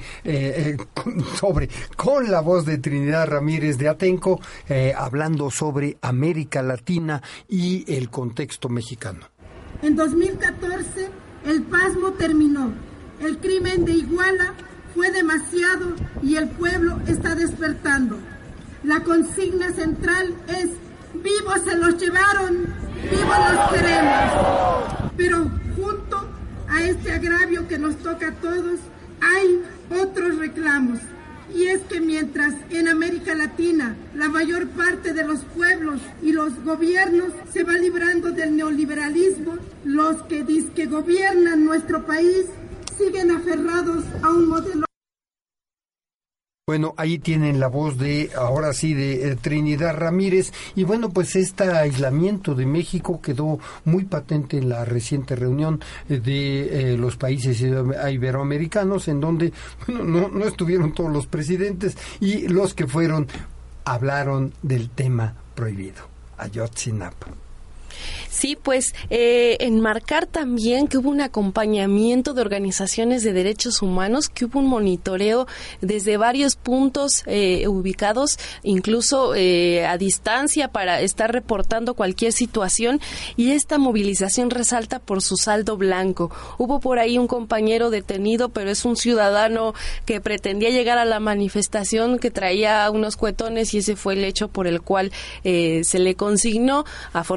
[SPEAKER 4] con la voz de Trinidad Ramírez de Atenco, hablando sobre América Latina y el contexto mexicano.
[SPEAKER 6] En 2014 el pasmo terminó. El crimen de Iguala fue demasiado y el pueblo está despertando. La consigna central es: vivos se los llevaron, vivos los queremos. Pero junto a este agravio que nos toca a todos, hay otros reclamos. Y es que mientras en América Latina la mayor parte de los pueblos y los gobiernos se va librando del neoliberalismo, los que dizque gobiernan nuestro país siguen aferrados a un modelo.
[SPEAKER 4] Bueno, ahí tienen la voz de, ahora sí, de Trinidad Ramírez. Y bueno, pues este aislamiento de México quedó muy patente en la reciente reunión de los países iberoamericanos, en donde, bueno, no estuvieron todos los presidentes, y los que fueron hablaron del tema prohibido, Ayotzinapa.
[SPEAKER 5] Sí, pues enmarcar también que hubo un acompañamiento de organizaciones de derechos humanos, que hubo un monitoreo desde varios puntos ubicados, incluso a distancia, para estar reportando cualquier situación, y esta movilización resalta por su saldo blanco. Hubo por ahí un compañero detenido, pero es un ciudadano que pretendía llegar a la manifestación, que traía unos cuetones, y ese fue el hecho por el cual se le consignó. Afortunadamente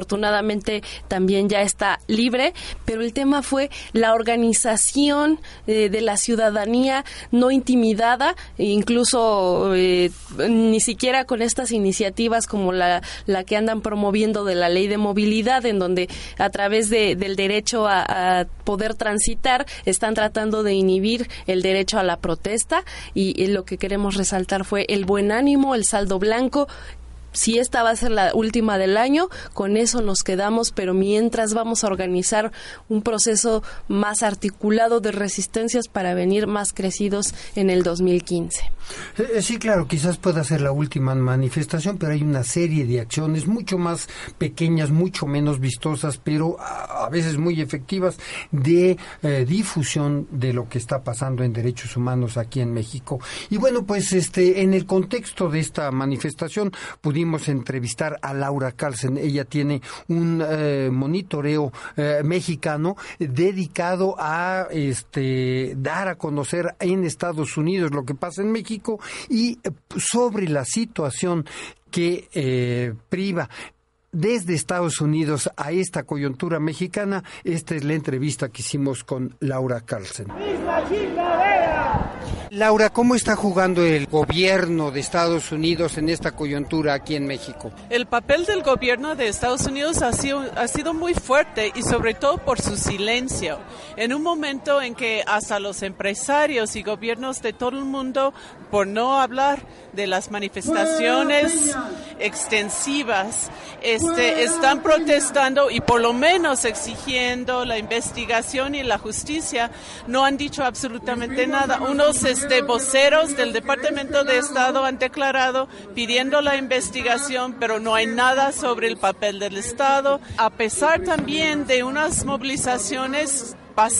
[SPEAKER 5] afortunadamente también ya está libre, pero el tema fue la organización de la ciudadanía no intimidada, incluso ni siquiera con estas iniciativas como la que andan promoviendo de la ley de movilidad, en donde a través del derecho a poder transitar están tratando de inhibir el derecho a la protesta, y lo que queremos resaltar fue el buen ánimo, el saldo blanco. Si esta va a ser la última del año, con eso nos quedamos, pero mientras vamos a organizar un proceso más articulado de resistencias para venir más crecidos en el 2015.
[SPEAKER 4] Sí, claro, quizás pueda ser la última manifestación, pero hay una serie de acciones mucho más pequeñas, mucho menos vistosas, pero a veces muy efectivas, de difusión de lo que está pasando en derechos humanos aquí en México. Y bueno, pues en el contexto de esta manifestación pudimos entrevistar a Laura Carlsen. Ella tiene un monitoreo mexicano dedicado a dar a conocer en Estados Unidos lo que pasa en México y sobre la situación que priva desde Estados Unidos a esta coyuntura mexicana. Esta es la entrevista que hicimos con Laura Carlsen. Laura, ¿cómo está jugando el gobierno de Estados Unidos en esta coyuntura aquí en México?
[SPEAKER 14] El papel del gobierno de Estados Unidos ha sido muy fuerte, y sobre todo por su silencio. En un momento en que hasta los empresarios y gobiernos de todo el mundo, por no hablar de las manifestaciones extensivas, están protestando y por lo menos exigiendo la investigación y la justicia, no han dicho absolutamente nada. Unos voceros del Departamento de Estado han declarado pidiendo la investigación, pero no hay nada sobre el papel del Estado, a pesar también de unas movilizaciones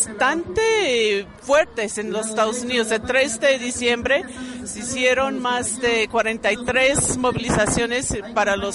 [SPEAKER 14] bastante fuertes en los Estados Unidos. El 3 de diciembre se hicieron más de 43 movilizaciones para los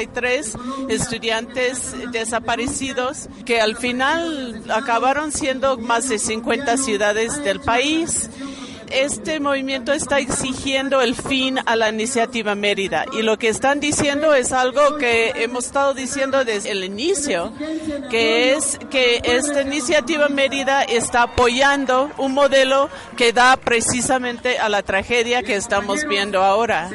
[SPEAKER 14] 43 estudiantes desaparecidos, que al final acabaron siendo más de 50 ciudades del país. Este movimiento está exigiendo el fin a la iniciativa Mérida, y lo que están diciendo es algo que hemos estado diciendo desde el inicio, que es que esta iniciativa Mérida está apoyando un modelo que da precisamente a la tragedia que estamos viendo ahora.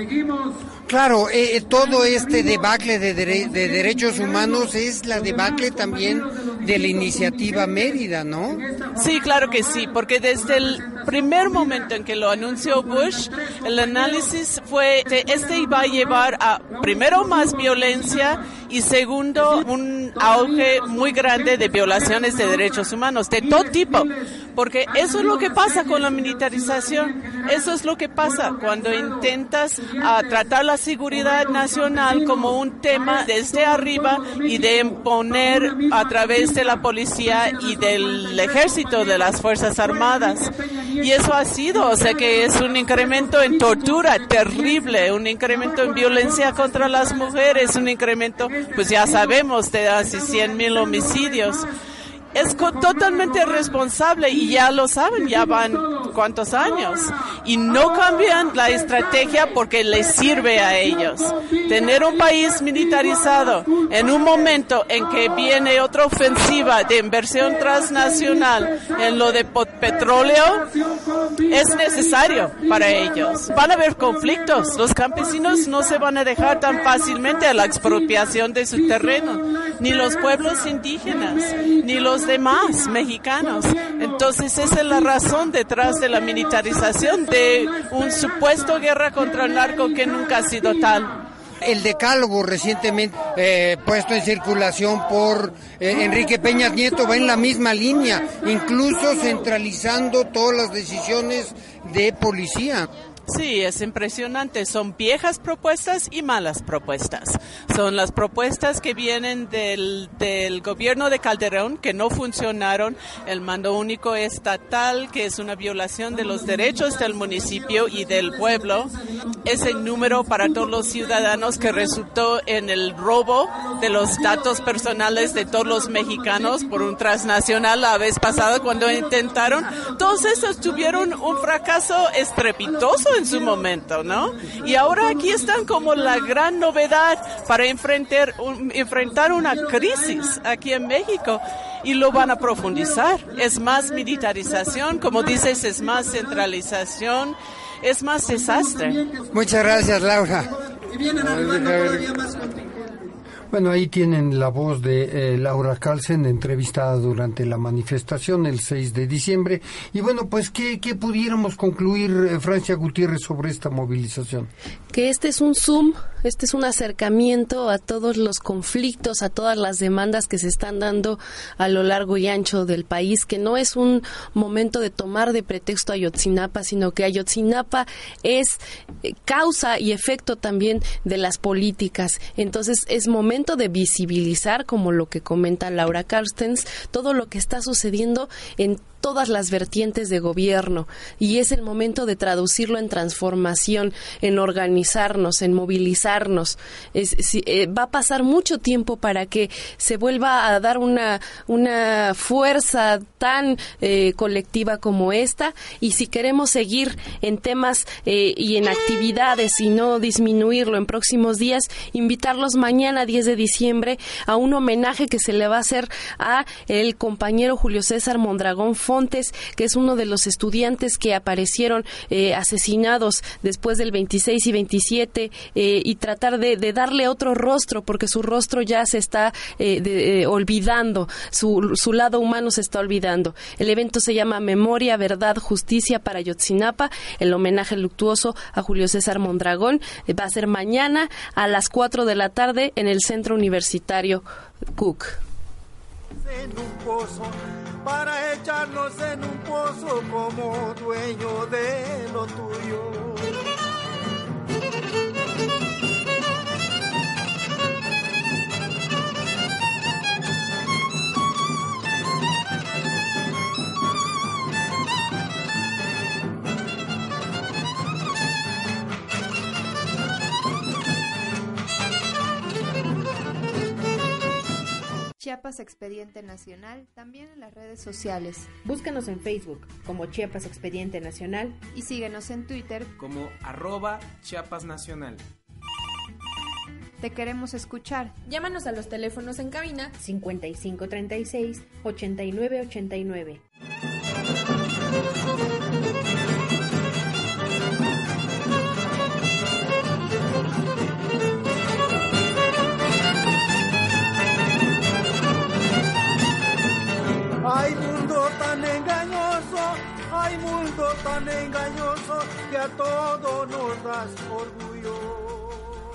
[SPEAKER 4] Claro, todo este debacle de derechos humanos es la debacle también de la iniciativa Mérida, ¿no?
[SPEAKER 14] Sí, claro que sí, porque desde el primer momento en que lo anunció Bush, el análisis fue que iba a llevar a, primero, más violencia, y segundo, un auge muy grande de violaciones de derechos humanos, de todo tipo, porque eso es lo que pasa con la militarización, eso es lo que pasa cuando intentas tratar la seguridad nacional como un tema desde arriba y de imponer a través de la policía y del ejército, de las Fuerzas Armadas. Y eso ha sido, o sea que es un incremento en tortura terrible, un incremento en violencia contra las mujeres, un incremento, pues ya sabemos, de casi 100,000 homicidios. Es totalmente responsable, y ya lo saben, ya van cuántos años, y no cambian la estrategia porque les sirve a ellos. Tener un país militarizado en un momento en que viene otra ofensiva de inversión transnacional en lo de petróleo es necesario para ellos. Van a haber conflictos, los campesinos no se van a dejar tan fácilmente a la expropiación de su terreno, ni los pueblos indígenas, ni los demás mexicanos. Entonces esa es la razón detrás de la militarización de un supuesto guerra contra el narco que nunca ha sido tal.
[SPEAKER 4] El decálogo recientemente puesto en circulación por Enrique Peña Nieto va en la misma línea, incluso centralizando todas las decisiones de policía.
[SPEAKER 14] Sí, es impresionante. Son viejas propuestas y malas propuestas. Son las propuestas que vienen del gobierno de Calderón, que no funcionaron. El mando único estatal, que es una violación de los derechos del municipio y del pueblo. Ese número para todos los ciudadanos que resultó en el robo de los datos personales de todos los mexicanos por un transnacional la vez pasada cuando intentaron. Todos esos tuvieron un fracaso estrepitoso en su momento, ¿no? Y ahora aquí están como la gran novedad para enfrentar una crisis aquí en México. Y lo van a profundizar. Es más militarización, como dices, es más centralización, es más desastre.
[SPEAKER 4] Muchas gracias, Laura. Bueno, ahí tienen la voz de Laura Carlsen, entrevistada durante la manifestación el 6 de diciembre. Y bueno, pues, ¿qué pudiéramos concluir, Francia Gutiérrez, sobre esta movilización?
[SPEAKER 5] Que este es un zoom, este es un acercamiento a todos los conflictos, a todas las demandas que se están dando a lo largo y ancho del país, que no es un momento de tomar de pretexto a Ayotzinapa, sino que Ayotzinapa es causa y efecto también de las políticas. Entonces, es momento de visibilizar, como lo que comenta Laura Carstens, todo lo que está sucediendo en todas las vertientes de gobierno, y es el momento de traducirlo en transformación, en organizarnos, en movilizarnos. Va a pasar mucho tiempo para que se vuelva a dar una fuerza tan colectiva como esta, y si queremos seguir en temas y en actividades y no disminuirlo en próximos días, invitarlos mañana 10 de diciembre a un homenaje que se le va a hacer a el compañero Julio César Mondragón Fontes, que es uno de los estudiantes que aparecieron asesinados después del 26 y 27, y tratar de darle otro rostro, porque su rostro ya se está olvidando, su lado humano se está olvidando. El evento se llama Memoria, Verdad, Justicia para Ayotzinapa, el homenaje luctuoso a Julio César Mondragón. Va a ser mañana a las 4 de la tarde en el Centro Universitario Cook.
[SPEAKER 3] En un pozo, para echarnos en un pozo como dueño de lo tuyo.
[SPEAKER 20] Chiapas Expediente Nacional, también en las redes sociales. Búscanos en Facebook como Chiapas Expediente Nacional y síguenos en Twitter
[SPEAKER 21] como @ChiapasNacional.
[SPEAKER 20] Te queremos escuchar. Llámanos a los teléfonos en cabina 5536-8989.
[SPEAKER 3] Hay mundo tan engañoso que a todo nos das orgullo.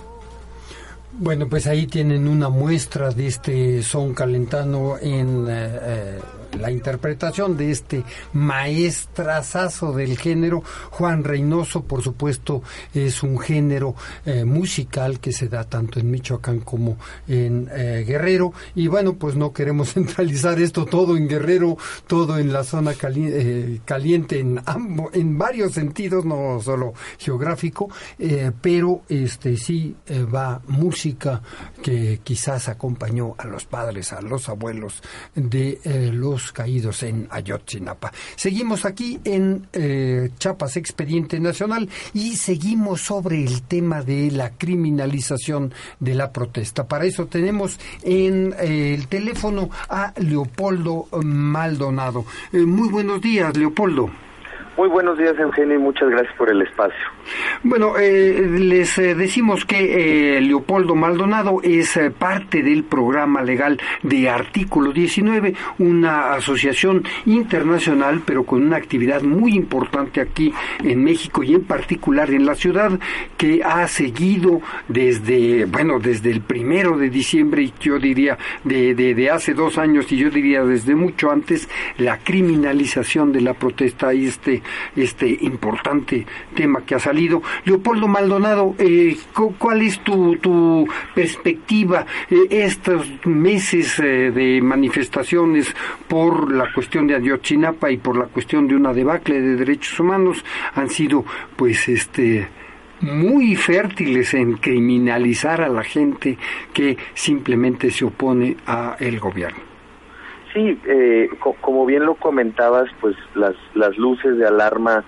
[SPEAKER 4] Bueno, pues ahí tienen una muestra de este son calentano en la interpretación de este maestrazazo del género. Juan Reynoso, por supuesto, es un género musical que se da tanto en Michoacán como en Guerrero, y bueno, pues no queremos centralizar esto todo en Guerrero, todo en la zona caliente en varios sentidos, no solo geográfico, pero sí va música que quizás acompañó a los padres, a los abuelos de los caídos en Ayotzinapa. Seguimos aquí en Chiapas Expediente Nacional y seguimos sobre el tema de la criminalización de la protesta. Para eso tenemos en el teléfono a Leopoldo Maldonado. Muy buenos días, Leopoldo.
[SPEAKER 22] Muy buenos días, Eugenio, y muchas gracias por el espacio.
[SPEAKER 4] Bueno, les decimos que Leopoldo Maldonado es parte del programa legal de Artículo 19, una asociación internacional, pero con una actividad muy importante aquí en México y en particular en la ciudad, que ha seguido desde el 1 de diciembre, y yo diría de hace 2 años, y yo diría desde mucho antes, la criminalización de la protesta y este importante tema que ha salido. Leopoldo Maldonado, ¿cuál es tu perspectiva? Estos meses de manifestaciones por la cuestión de Ayotzinapa y por la cuestión de una debacle de derechos humanos han sido, pues, muy fértiles en criminalizar a la gente que simplemente se opone a el gobierno.
[SPEAKER 22] Sí, como bien lo comentabas, pues las luces de alarma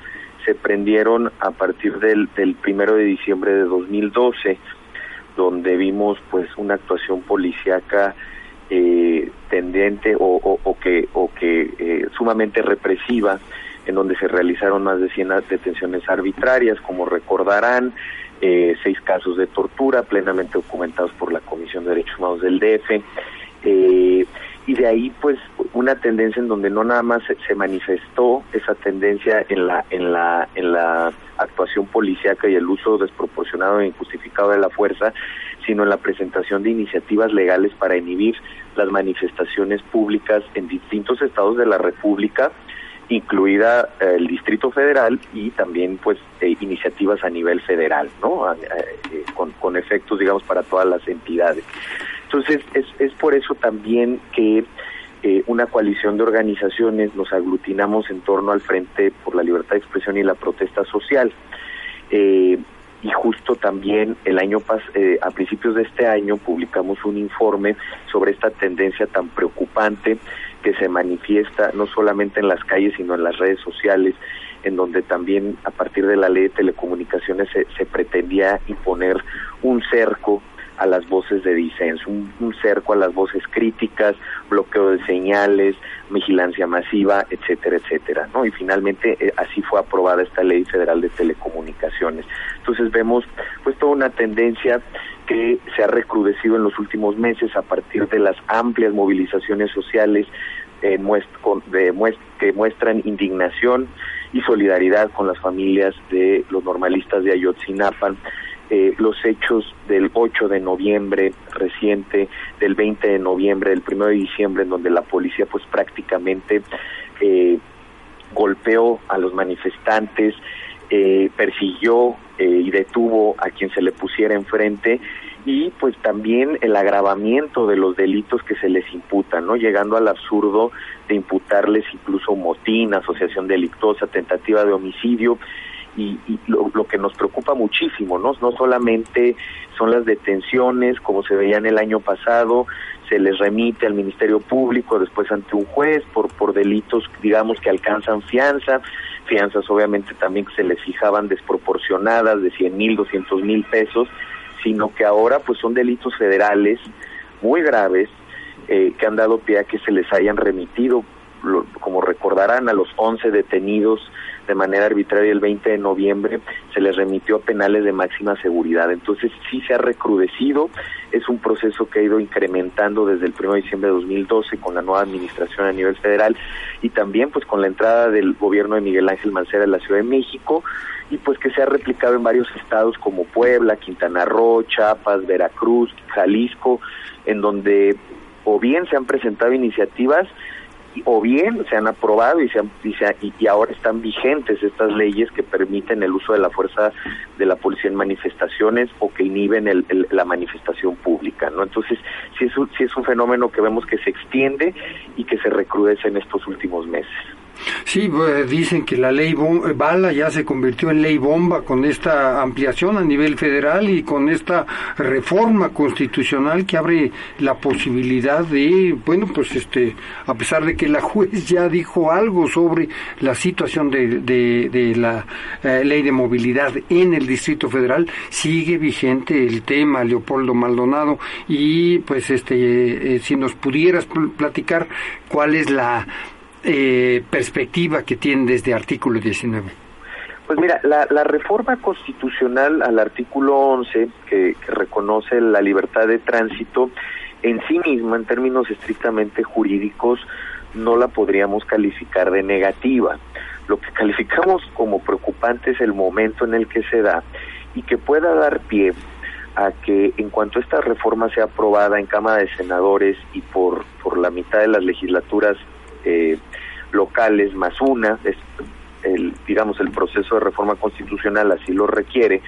[SPEAKER 22] se prendieron a partir del 1 de diciembre de 2012, donde vimos pues una actuación policíaca tendente o que sumamente represiva, en donde se realizaron más de 100 detenciones arbitrarias, como recordarán, 6 casos de tortura plenamente documentados por la Comisión de Derechos Humanos del DF, y de ahí pues una tendencia en donde no nada más se manifestó esa tendencia en la actuación policíaca y el uso desproporcionado e injustificado de la fuerza, sino en la presentación de iniciativas legales para inhibir las manifestaciones públicas en distintos estados de la República, incluida el Distrito Federal, y también pues iniciativas a nivel federal, ¿no? Con efectos, digamos, para todas las entidades. Entonces es por eso también que una coalición de organizaciones nos aglutinamos en torno al Frente por la Libertad de Expresión y la Protesta Social. Y justo también a principios de este año publicamos un informe sobre esta tendencia tan preocupante que se manifiesta no solamente en las calles sino en las redes sociales, en donde también a partir de la ley de telecomunicaciones se pretendía imponer un cerco a las voces de disenso, un cerco a las voces críticas, bloqueo de señales, vigilancia masiva, etcétera, etcétera, ¿no? Y finalmente así fue aprobada esta Ley Federal de Telecomunicaciones. Entonces vemos pues toda una tendencia que se ha recrudecido en los últimos meses a partir de las amplias movilizaciones sociales que muestran indignación y solidaridad con las familias de los normalistas de Ayotzinapa. Los hechos del 8 de noviembre reciente, del 20 de noviembre, del 1 de diciembre, en donde la policía pues prácticamente golpeó a los manifestantes, persiguió y detuvo a quien se le pusiera enfrente, y pues también el agravamiento de los delitos que se les imputan, ¿no? Llegando al absurdo de imputarles incluso motín, asociación delictuosa, tentativa de homicidio. Y lo que nos preocupa muchísimo, ¿no? No solamente son las detenciones, como se veían el año pasado, se les remite al Ministerio Público, después ante un juez por delitos, digamos, que alcanzan fianzas obviamente también que se les fijaban desproporcionadas de 100,000, 200,000 pesos, sino que ahora pues son delitos federales muy graves que han dado pie a que se les hayan remitido, como recordarán, a los 11 detenidos de manera arbitraria el 20 de noviembre, se les remitió a penales de máxima seguridad. Entonces sí se ha recrudecido, es un proceso que ha ido incrementando desde el 1 de diciembre de 2012 con la nueva administración a nivel federal, y también pues con la entrada del gobierno de Miguel Ángel Mancera en la Ciudad de México, y pues que se ha replicado en varios estados como Puebla, Quintana Roo, Chiapas, Veracruz, Jalisco, en donde o bien se han presentado iniciativas o bien se han aprobado y ahora están vigentes estas leyes que permiten el uso de la fuerza de la policía en manifestaciones o que inhiben la manifestación pública, ¿no? Entonces sí es un fenómeno que vemos que se extiende y que se recrudece en estos últimos meses.
[SPEAKER 4] Sí, dicen que la ley Bala ya se convirtió en ley bomba con esta ampliación a nivel federal y con esta reforma constitucional que abre la posibilidad de, bueno, pues a pesar de que la juez ya dijo algo sobre la situación de la ley de movilidad en el Distrito Federal, sigue vigente el tema, Leopoldo Maldonado, y pues si nos pudieras platicar cuál es la perspectiva que tienen desde artículo 19.
[SPEAKER 22] Pues mira, la reforma constitucional al artículo 11, que reconoce la libertad de tránsito, en sí misma, en términos estrictamente jurídicos, no la podríamos calificar de negativa. Lo que calificamos como preocupante es el momento en el que se da y que pueda dar pie a que en cuanto esta reforma sea aprobada en Cámara de Senadores y por la mitad de las legislaturas locales más una, el proceso de reforma constitucional así lo requiere,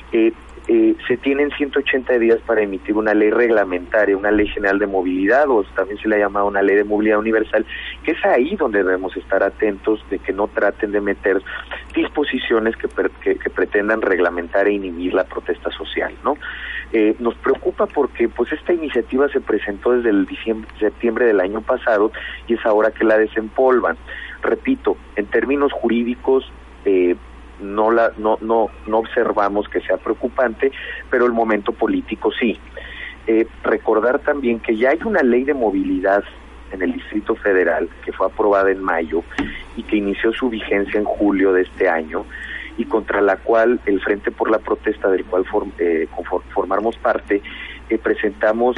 [SPEAKER 22] se tienen 180 días para emitir una ley reglamentaria, una ley general de movilidad, o también se le ha llamado una ley de movilidad universal, que es ahí donde debemos estar atentos de que no traten de meter disposiciones que pretendan reglamentar e inhibir la protesta social, ¿no? Nos preocupa porque pues esta iniciativa se presentó desde el septiembre del año pasado y es ahora que la desempolvan. Repito, en términos jurídicos no observamos que sea preocupante, pero el momento político sí. Recordar también que ya hay una ley de movilidad en el Distrito Federal que fue aprobada en mayo y que inició su vigencia en julio de este año, y contra la cual el Frente por la Protesta, del cual formamos parte, presentamos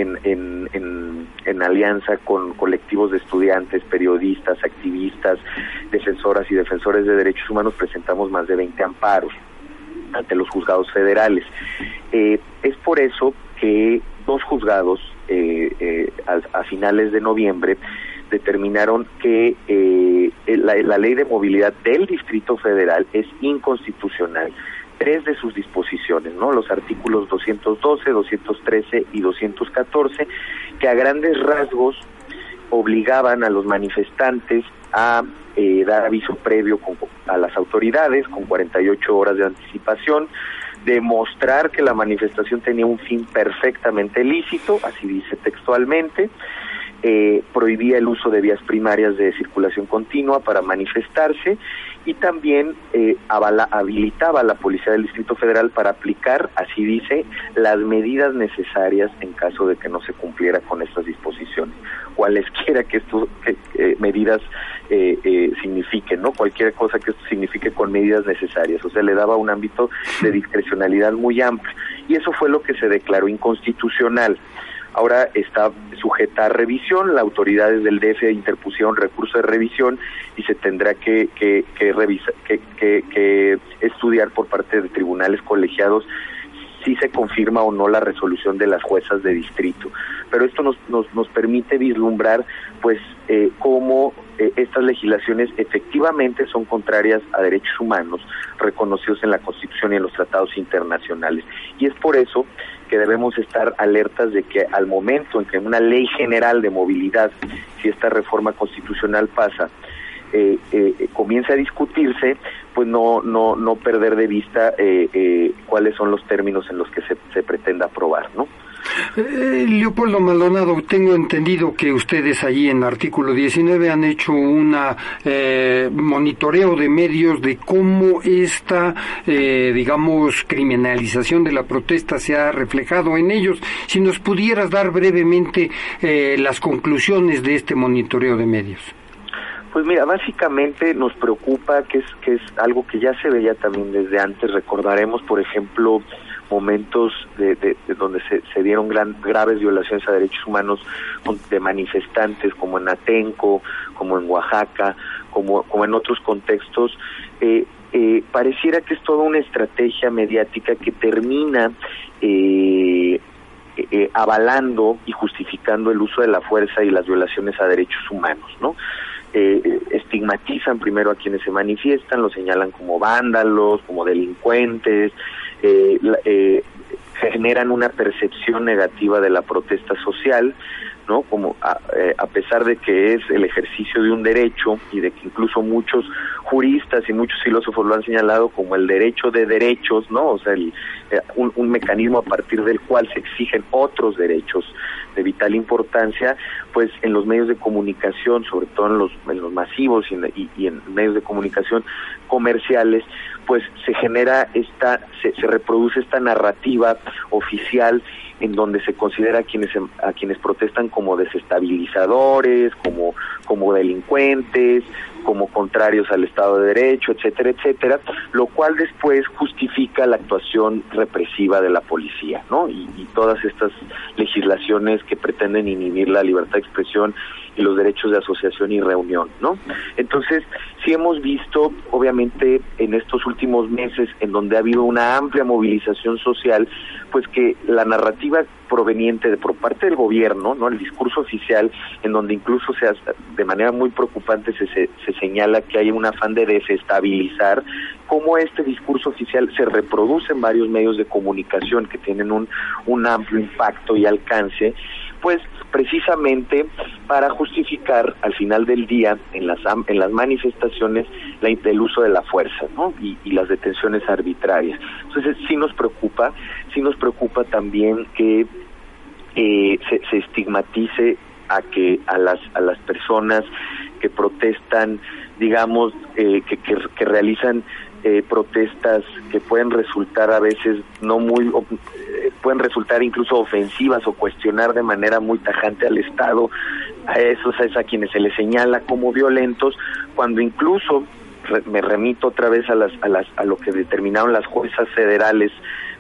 [SPEAKER 22] en alianza con colectivos de estudiantes, periodistas, activistas, defensoras y defensores de derechos humanos, presentamos más de 20 amparos ante los juzgados federales. Es por eso que dos juzgados a finales de noviembre determinaron que la ley de movilidad del Distrito Federal es inconstitucional. 3 de sus disposiciones, ¿no? Los artículos 212, 213 y 214, que a grandes rasgos obligaban a los manifestantes a dar aviso previo a las autoridades con 48 horas de anticipación, demostrar que la manifestación tenía un fin perfectamente lícito, así dice textualmente, prohibía el uso de vías primarias de circulación continua para manifestarse, y también habilitaba a la Policía del Distrito Federal para aplicar, así dice, las medidas necesarias en caso de que no se cumpliera con estas disposiciones, cualesquiera que medidas signifiquen, ¿no? Cualquier cosa que esto signifique con medidas necesarias, o sea, le daba un ámbito de discrecionalidad muy amplio, y eso fue lo que se declaró inconstitucional. Ahora está sujeta a revisión, las autoridades del DF interpusieron recurso de revisión y se tendrá que estudiar por parte de tribunales colegiados si se confirma o no la resolución de las juezas de distrito. Pero esto nos permite vislumbrar pues cómo estas legislaciones efectivamente son contrarias a derechos humanos reconocidos en la Constitución y en los tratados internacionales. Y es por eso que debemos estar alertas de que al momento en que una ley general de movilidad, si esta reforma constitucional pasa, comienza a discutirse, pues no perder de vista cuáles son los términos en los que se pretende aprobar, ¿no?
[SPEAKER 4] Leopoldo Maldonado, tengo entendido que ustedes allí en artículo 19 han hecho una monitoreo de medios de cómo esta, criminalización de la protesta se ha reflejado en ellos. Si nos pudieras dar brevemente las conclusiones de este monitoreo de medios.
[SPEAKER 22] Pues mira, básicamente nos preocupa que es algo que ya se veía también desde antes. Recordaremos, por ejemplo, momentos de donde se dieron graves violaciones a derechos humanos de manifestantes, como en Atenco, como en Oaxaca, como en otros contextos. Pareciera que es toda una estrategia mediática que termina avalando y justificando el uso de la fuerza y las violaciones a derechos humanos, ¿no? Estigmatizan primero a quienes se manifiestan, los señalan como vándalos, como delincuentes, generan una percepción negativa de la protesta social, ¿no? Como a pesar de que es el ejercicio de un derecho y de que incluso muchos juristas y muchos filósofos lo han señalado como el derecho de derechos, ¿no? O sea, un mecanismo a partir del cual se exigen otros derechos de vital importancia, pues en los medios de comunicación, sobre todo en los masivos y en medios de comunicación comerciales, pues se genera se reproduce esta narrativa oficial en donde se considera a quienes protestan como desestabilizadores, como delincuentes, como contrarios al Estado de Derecho, etcétera, etcétera, lo cual después justifica la actuación represiva de la policía, ¿no? Y todas estas legislaciones que pretenden inhibir la libertad de expresión y los derechos de asociación y reunión, ¿no? Entonces, sí hemos visto, obviamente, en estos últimos meses, en donde ha habido una amplia movilización social, pues que la narrativa proveniente por parte del gobierno, ¿no? El discurso oficial, en donde incluso de manera muy preocupante se señala que hay un afán de desestabilizar, cómo este discurso oficial se reproduce en varios medios de comunicación que tienen un amplio impacto y alcance, pues precisamente para justificar al final del día en las manifestaciones el uso de la fuerza, ¿no? Y las detenciones arbitrarias. Entonces sí nos preocupa también que se estigmatice a las personas que protestan, digamos, que realizan protestas que pueden resultar a veces pueden resultar incluso ofensivas o cuestionar de manera muy tajante al Estado. A esos es a quienes se les señala como violentos, cuando incluso me remito otra vez a lo que determinaron las juezas federales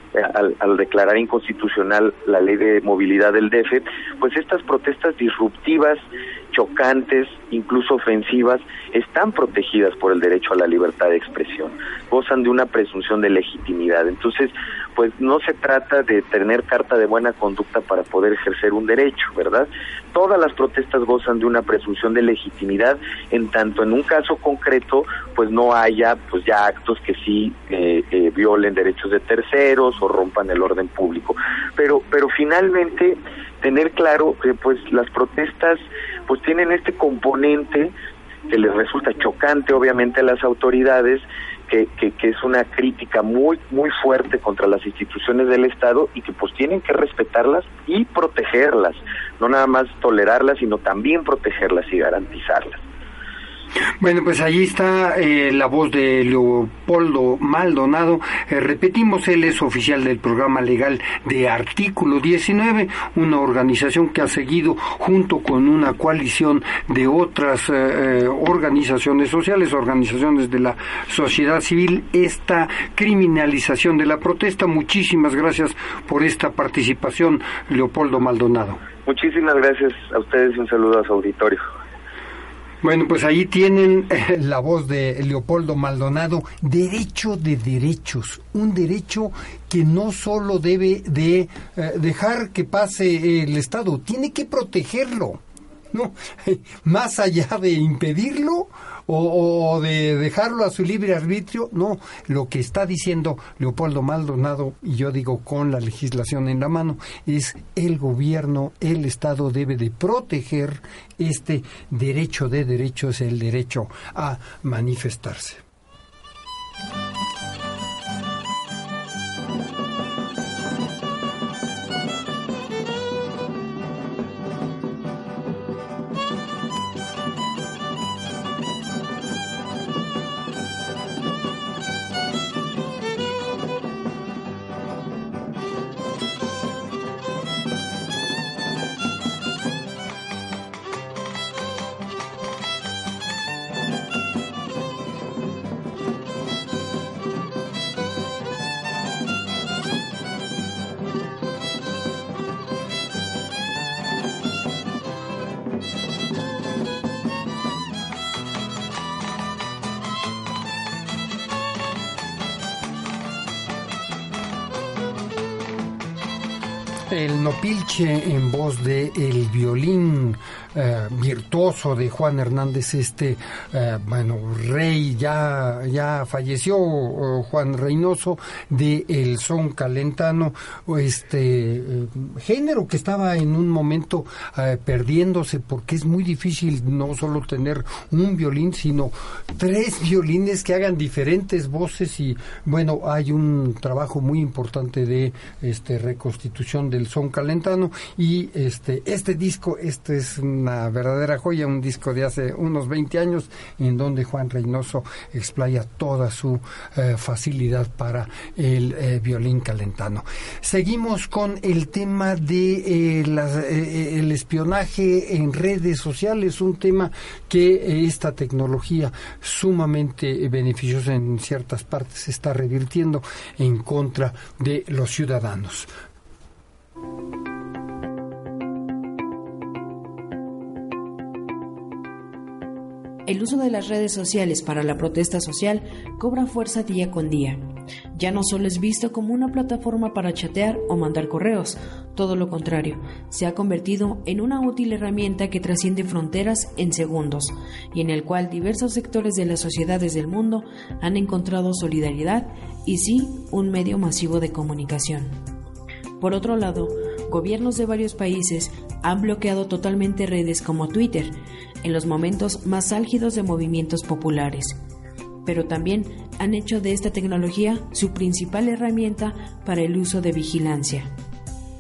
[SPEAKER 22] al declarar inconstitucional la ley de movilidad del DF. Pues estas protestas disruptivas, chocantes, incluso ofensivas, están protegidas por el derecho a la libertad de expresión, gozan de una presunción de legitimidad. Entonces, pues no se trata de tener carta de buena conducta para poder ejercer un derecho, ¿verdad? Todas las protestas gozan de una presunción de legitimidad, en tanto en un caso concreto, pues no haya pues ya actos que sí violen derechos de terceros o rompan el orden público. Pero finalmente tener claro que pues las protestas pues tienen este componente que les resulta chocante obviamente a las autoridades, que es una crítica muy muy fuerte contra las instituciones del Estado y que pues tienen que respetarlas y protegerlas, no nada más tolerarlas, sino también protegerlas y garantizarlas.
[SPEAKER 4] Bueno, pues ahí está la voz de Leopoldo Maldonado. Repetimos, él es oficial del programa legal de Artículo 19, una organización que ha seguido junto con una coalición de otras organizaciones sociales, organizaciones de la sociedad civil, esta criminalización de la protesta. Muchísimas gracias por esta participación, Leopoldo Maldonado.
[SPEAKER 22] Muchísimas gracias a ustedes y un saludo a su auditorio.
[SPEAKER 4] Bueno, pues ahí tienen la voz de Leopoldo Maldonado. Derecho de derechos, un derecho que no solo debe de dejar que pase el Estado, tiene que protegerlo, ¿no? Más allá de impedirlo o de dejarlo a su libre arbitrio, no. Lo que está diciendo Leopoldo Maldonado, y yo digo con la legislación en la mano, es el gobierno, el Estado debe de proteger este derecho de derechos, el derecho a manifestarse. El Nopilche en voz de el violín virtuoso de Juan Hernández, rey, ya falleció Juan Reynoso, de el son calentano, género que estaba en un momento perdiéndose, porque es muy difícil no solo tener un violín, sino 3 violines que hagan diferentes voces, y bueno, hay un trabajo muy importante de reconstitución del son calentano, y este disco, es una verdadera joya, un disco de hace unos 20 años, en donde Juan Reynoso explaya toda su facilidad para el violín calentano. Seguimos con el tema de el espionaje en redes sociales, un tema que esta tecnología sumamente beneficiosa en ciertas partes se está revirtiendo en contra de los ciudadanos.
[SPEAKER 1] El uso de las redes sociales para la protesta social cobra fuerza día con día. Ya no solo es visto como una plataforma para chatear o mandar correos, todo lo contrario, se ha convertido en una útil herramienta que trasciende fronteras en segundos, y en el cual diversos sectores de las sociedades del mundo han encontrado solidaridad y sí, un medio masivo de comunicación. Por otro lado, gobiernos de varios países han bloqueado totalmente redes como Twitter en los momentos más álgidos de movimientos populares, pero también han hecho de esta tecnología su principal herramienta para el uso de vigilancia.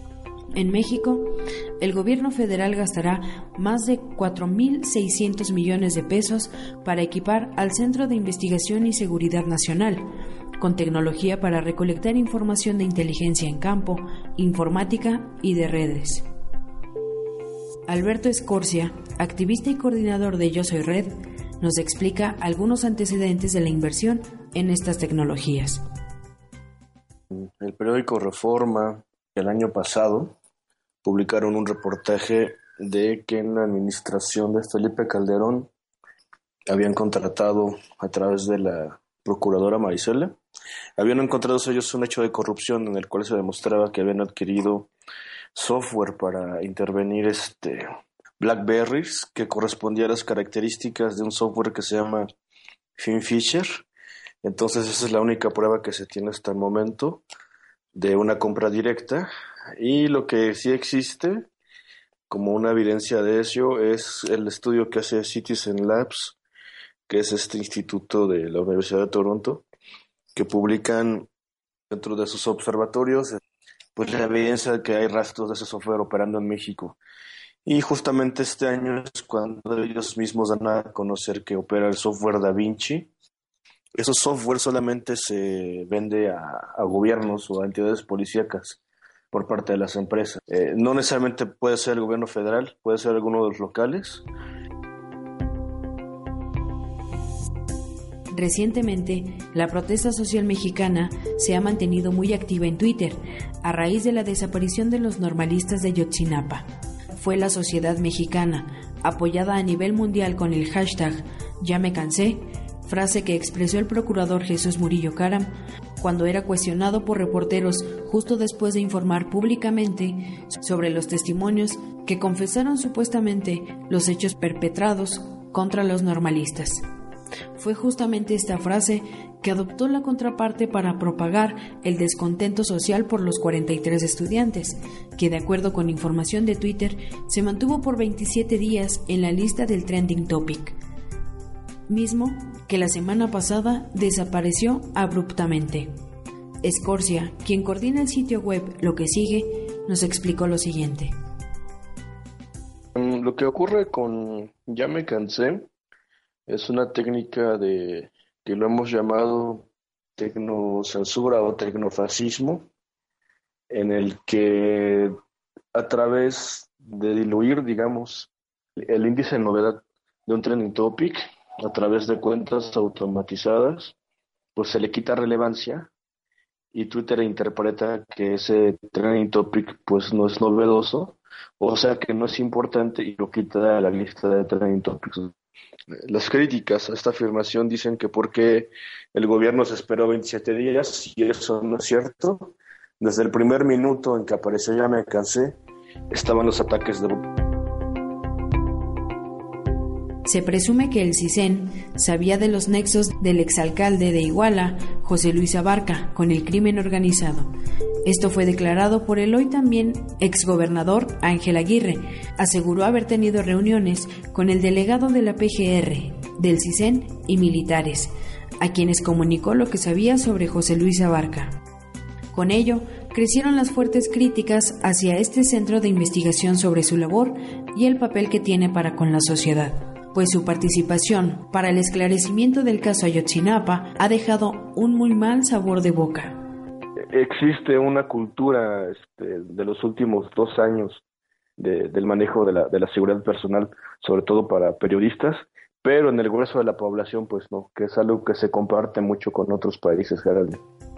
[SPEAKER 1] En México, el gobierno federal gastará más de 4.600 millones de pesos para equipar al Centro de Investigación y Seguridad Nacional, con tecnología para recolectar información de inteligencia en campo, informática y de redes. Alberto Escorcia, activista y coordinador de Yo Soy Red, nos explica algunos antecedentes de la inversión en estas tecnologías.
[SPEAKER 2] El periódico Reforma, el año pasado, publicaron un reportaje de que en la administración de Felipe Calderón habían contratado a través de la procuradora Marisela, habían encontrado ellos un hecho de corrupción en el cual se demostraba que habían adquirido software para intervenir Blackberries que correspondía a las características de un software que se llama FinFisher. Entonces esa es la única prueba que se tiene hasta el momento de una compra directa, y lo que sí existe como una evidencia de eso es el estudio que hace Citizen Labs, que es este instituto de la Universidad de Toronto, que publican dentro de sus observatorios pues la evidencia de que hay rastros de ese software operando en México. Y justamente este año es cuando ellos mismos dan a conocer que opera el software Da Vinci. Ese software solamente se vende a gobiernos o a entidades policíacas por parte de las empresas. No necesariamente puede ser el gobierno federal, puede ser alguno de los locales.
[SPEAKER 1] Recientemente, la protesta social mexicana se ha mantenido muy activa en Twitter a raíz de la desaparición de los normalistas de Ayotzinapa. Fue la sociedad mexicana, apoyada a nivel mundial con el hashtag Ya me cansé, frase que expresó el procurador Jesús Murillo Caram cuando era cuestionado por reporteros justo después de informar públicamente sobre los testimonios que confesaron supuestamente los hechos perpetrados contra los normalistas. Fue justamente esta frase que adoptó la contraparte para propagar el descontento social por los 43 estudiantes, que de acuerdo con información de Twitter se mantuvo por 27 días en la lista del Trending Topic, mismo que la semana pasada desapareció abruptamente. Escorcia, quien coordina el sitio web Lo que sigue, nos explicó lo siguiente.
[SPEAKER 2] Lo que ocurre con Ya me cansé es una técnica que lo hemos llamado tecnocensura o tecnofascismo, en el que a través de diluir, digamos, el índice de novedad de un trending topic a través de cuentas automatizadas, pues se le quita relevancia y Twitter interpreta que ese trending topic pues no es novedoso, o sea que no es importante, y lo quita de la lista de trending topics. Las críticas a esta afirmación dicen que por qué el gobierno se esperó 27 días, y eso no es cierto. Desde el primer minuto en que apareció Ya me cansé, estaban los ataques de...
[SPEAKER 1] Se presume que el CISEN sabía de los nexos del exalcalde de Iguala, José Luis Abarca, con el crimen organizado. Esto fue declarado por el hoy también exgobernador Ángel Aguirre. Aseguró haber tenido reuniones con el delegado de la PGR, del CISEN y militares, a quienes comunicó lo que sabía sobre José Luis Abarca. Con ello, crecieron las fuertes críticas hacia este centro de investigación sobre su labor y el papel que tiene para con la sociedad, pues su participación para el esclarecimiento del caso Ayotzinapa ha dejado un muy mal sabor de boca.
[SPEAKER 2] Existe una cultura de los últimos 2 años del manejo de la seguridad personal, sobre todo para periodistas, pero en el grueso de la población pues no, que es algo que se comparte mucho con otros países, Geraldo.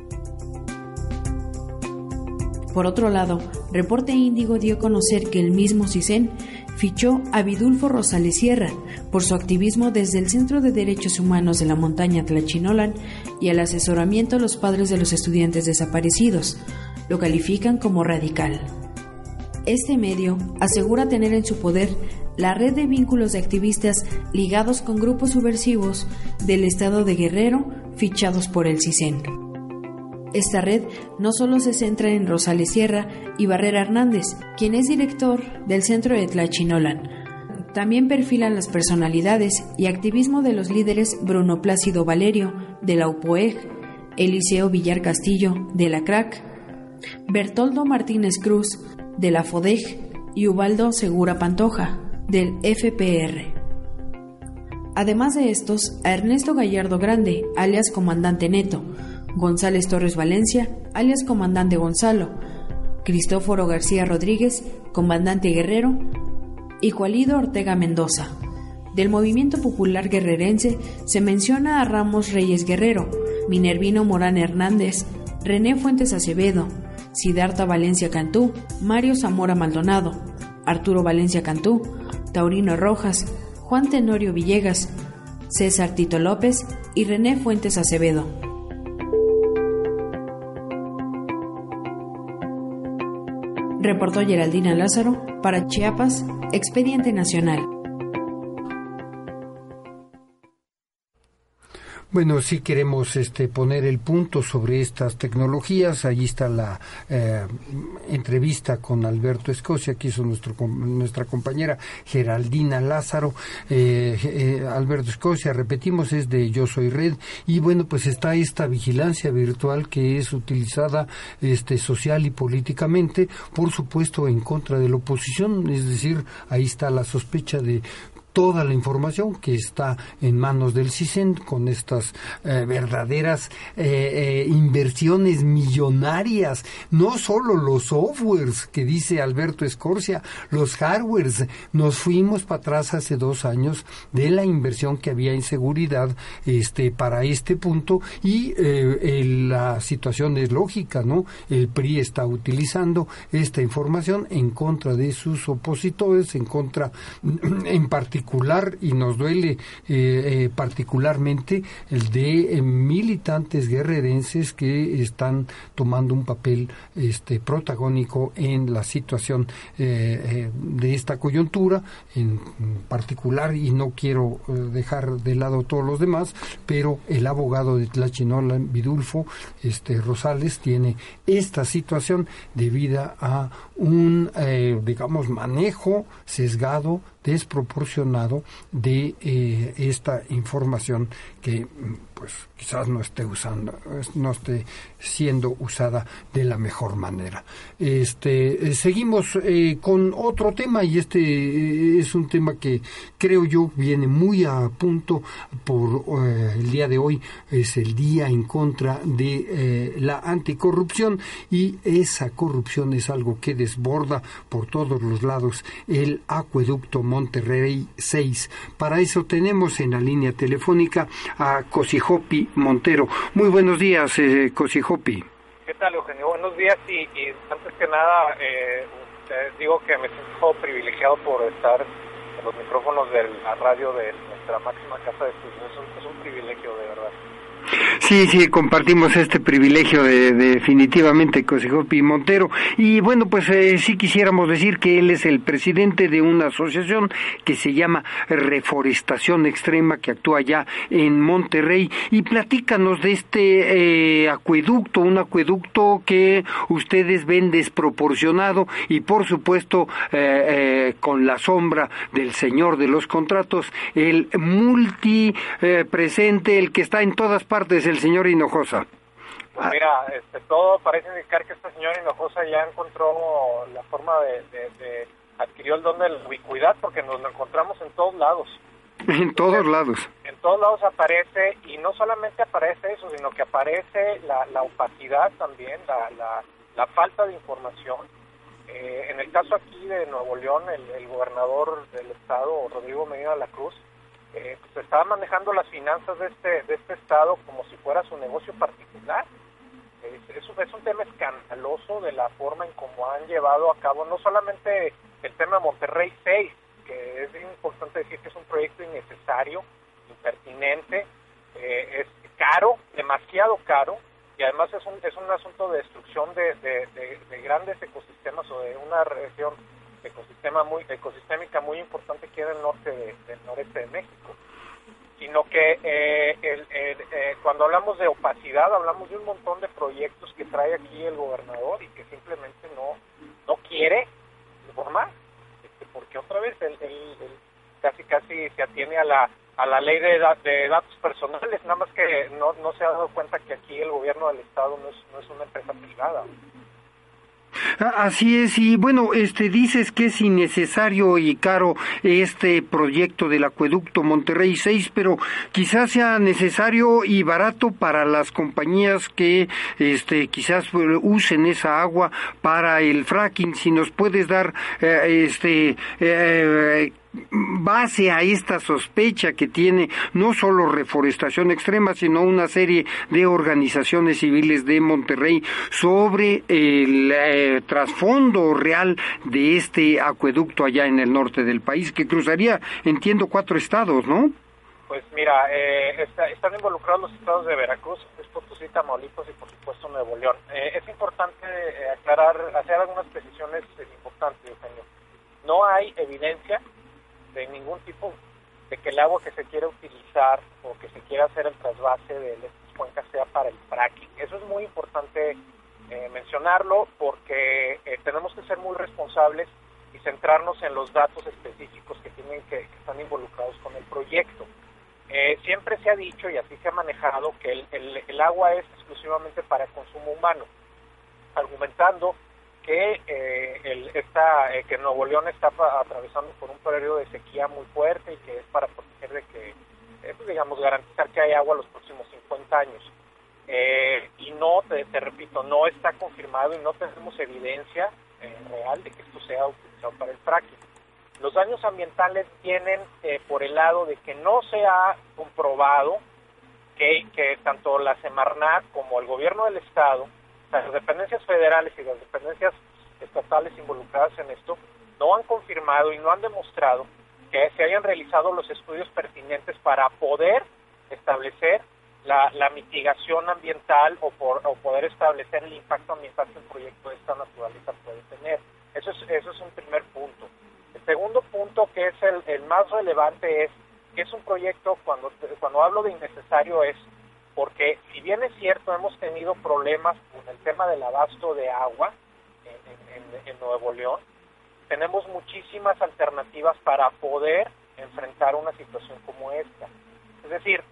[SPEAKER 1] Por otro lado, Reporte Índigo dio a conocer que el mismo CISEN fichó a Vidulfo Rosales Sierra por su activismo desde el Centro de Derechos Humanos de la Montaña Tlachinolan y el asesoramiento a los padres de los estudiantes desaparecidos. Lo califican como radical. Este medio asegura tener en su poder la red de vínculos de activistas ligados con grupos subversivos del estado de Guerrero fichados por el CISEN. Esta red no solo se centra en Rosales Sierra y Barrera Hernández, quien es director del centro de Tlachinolan. También perfilan las personalidades y activismo de los líderes Bruno Plácido Valerio, de la UPOEG, Eliseo Villar Castillo, de la CRAC, Bertoldo Martínez Cruz, de la FODEG, y Ubaldo Segura Pantoja, del FPR. Además de estos, a Ernesto Gallardo Grande, alias Comandante Neto, González Torres Valencia, alias Comandante Gonzalo, Cristóforo García Rodríguez, Comandante Guerrero, y Jualido Ortega Mendoza. Del movimiento popular guerrerense se menciona a Ramos Reyes Guerrero, Minervino Morán Hernández, René Fuentes Acevedo, Siddhartha Valencia Cantú, Mario Zamora Maldonado, Arturo Valencia Cantú, Taurino Rojas, Juan Tenorio Villegas, César Tito López y René Fuentes Acevedo. Reportó Geraldina Lázaro para Chiapas, Expediente Nacional.
[SPEAKER 4] Bueno, sí queremos poner el punto sobre estas tecnologías. Allí está la entrevista con Alberto Escocia, que hizo nuestra compañera Geraldina Lázaro. Alberto Escocia, repetimos, es de Yo Soy Red. Y bueno, pues está esta vigilancia virtual que es utilizada social y políticamente, por supuesto, en contra de la oposición. Es decir, ahí está la sospecha de toda la información que está en manos del CISEN con estas verdaderas inversiones millonarias, no solo los softwares que dice Alberto Escorcia, los hardwares. Nos fuimos para atrás hace 2 años de la inversión que había en seguridad para este punto, y la situación es lógica, ¿no? El PRI está utilizando esta información en contra de sus opositores, en contra, en particular, y nos duele particularmente el de militantes guerrerenses que están tomando un papel protagónico en la situación de esta coyuntura en particular, y no quiero dejar de lado todos los demás, pero el abogado de Tlachinola, Vidulfo Rosales, tiene esta situación debida a un manejo sesgado, desproporcionado de esta información que pues quizás no esté siendo usada de la mejor manera. Seguimos con otro tema, y es un tema que creo yo viene muy a punto por el día de hoy. Es el día en contra de la anticorrupción, y esa corrupción es algo que desborda por todos los lados el acueducto Monterrey 6. Para eso tenemos en la línea telefónica a Cosijopi Montero. Muy buenos días, Cosijopi.
[SPEAKER 7] ¿Qué tal, Eugenio? Buenos días, y antes que nada digo que me siento privilegiado por estar en los micrófonos de la radio de nuestra máxima casa de estudios. Es un privilegio, de verdad.
[SPEAKER 4] Sí, compartimos este privilegio definitivamente, Cosijopi Montero. Y bueno, pues sí quisiéramos decir que él es el presidente de una asociación que se llama Reforestación Extrema, que actúa allá en Monterrey. Y platícanos de este acueducto, un acueducto que ustedes ven desproporcionado y por supuesto con la sombra del señor de los contratos, el multipresente, el que está en todas partes, el señor Hinojosa.
[SPEAKER 7] Pues mira, todo parece indicar que este señor Hinojosa ya encontró la forma de adquirió el don de la ubicuidad, porque nos lo encontramos en todos lados.
[SPEAKER 4] En todos lados.
[SPEAKER 7] En todos lados aparece, y no solamente aparece eso, sino que aparece la opacidad también, la falta de información. En el caso aquí de Nuevo León, el gobernador del estado, Rodrigo Medina de la Cruz, pues estaba manejando las finanzas de este estado como si fuera su negocio particular. Es un tema escandaloso de la forma en cómo han llevado a cabo no solamente el tema Monterrey 6, que es importante decir que es un proyecto innecesario, impertinente, es caro, demasiado caro, y además es un asunto de destrucción de grandes ecosistemas, o de una región ecosistémica muy importante que era el noreste de México, sino que cuando hablamos de opacidad hablamos de un montón de proyectos que trae aquí el gobernador y que simplemente no quiere informar, porque otra vez él casi se atiene a la ley de datos personales, nada más que no se ha dado cuenta que aquí el gobierno del estado no es una empresa privada.
[SPEAKER 4] Así es, y bueno, dices que es innecesario y caro este proyecto del acueducto Monterrey 6, pero quizás sea necesario y barato para las compañías que quizás usen esa agua para el fracking. Si nos puedes dar base a esta sospecha que tiene no solo Reforestación Extrema, sino una serie de organizaciones civiles de Monterrey sobre el trasfondo real de este acueducto allá en el norte del país, que cruzaría, entiendo, 4 estados, ¿no?
[SPEAKER 7] Pues mira, están involucrados los estados de Veracruz, Potosí, Tamaulipas y por supuesto Nuevo León. Es importante aclarar, hacer algunas precisiones importantes, Eugenio. No hay evidencia de ningún tipo de que el agua que se quiera utilizar o que se quiera hacer el trasvase de estas cuencas sea para el fracking. Eso es muy importante mencionarlo porque tenemos que ser muy responsables y centrarnos en los datos específicos que están involucrados con el proyecto. Siempre se ha dicho y así se ha manejado que el agua es exclusivamente para consumo humano, argumentando que que Nuevo León está atravesando por un periodo de sequía muy fuerte y que es para proteger de que, garantizar que hay agua los próximos 50 años. Y no, te repito, no está confirmado y no tenemos evidencia real de que esto sea utilizado para el fracking. Los daños ambientales vienen por el lado de que no se ha comprobado que tanto la Semarnat como el gobierno del estado, las dependencias federales y las dependencias estatales involucradas en esto, no han confirmado y no han demostrado que se hayan realizado los estudios pertinentes para poder establecer la mitigación ambiental o poder establecer el impacto ambiental que un proyecto de esta naturaleza puede tener. Eso es un primer punto. El segundo punto, que es el más relevante, es que es un proyecto, cuando hablo de innecesario, es porque si bien es cierto, hemos tenido problemas con el tema del abasto de agua en Nuevo León, tenemos muchísimas alternativas para poder enfrentar una situación como esta. Es decir,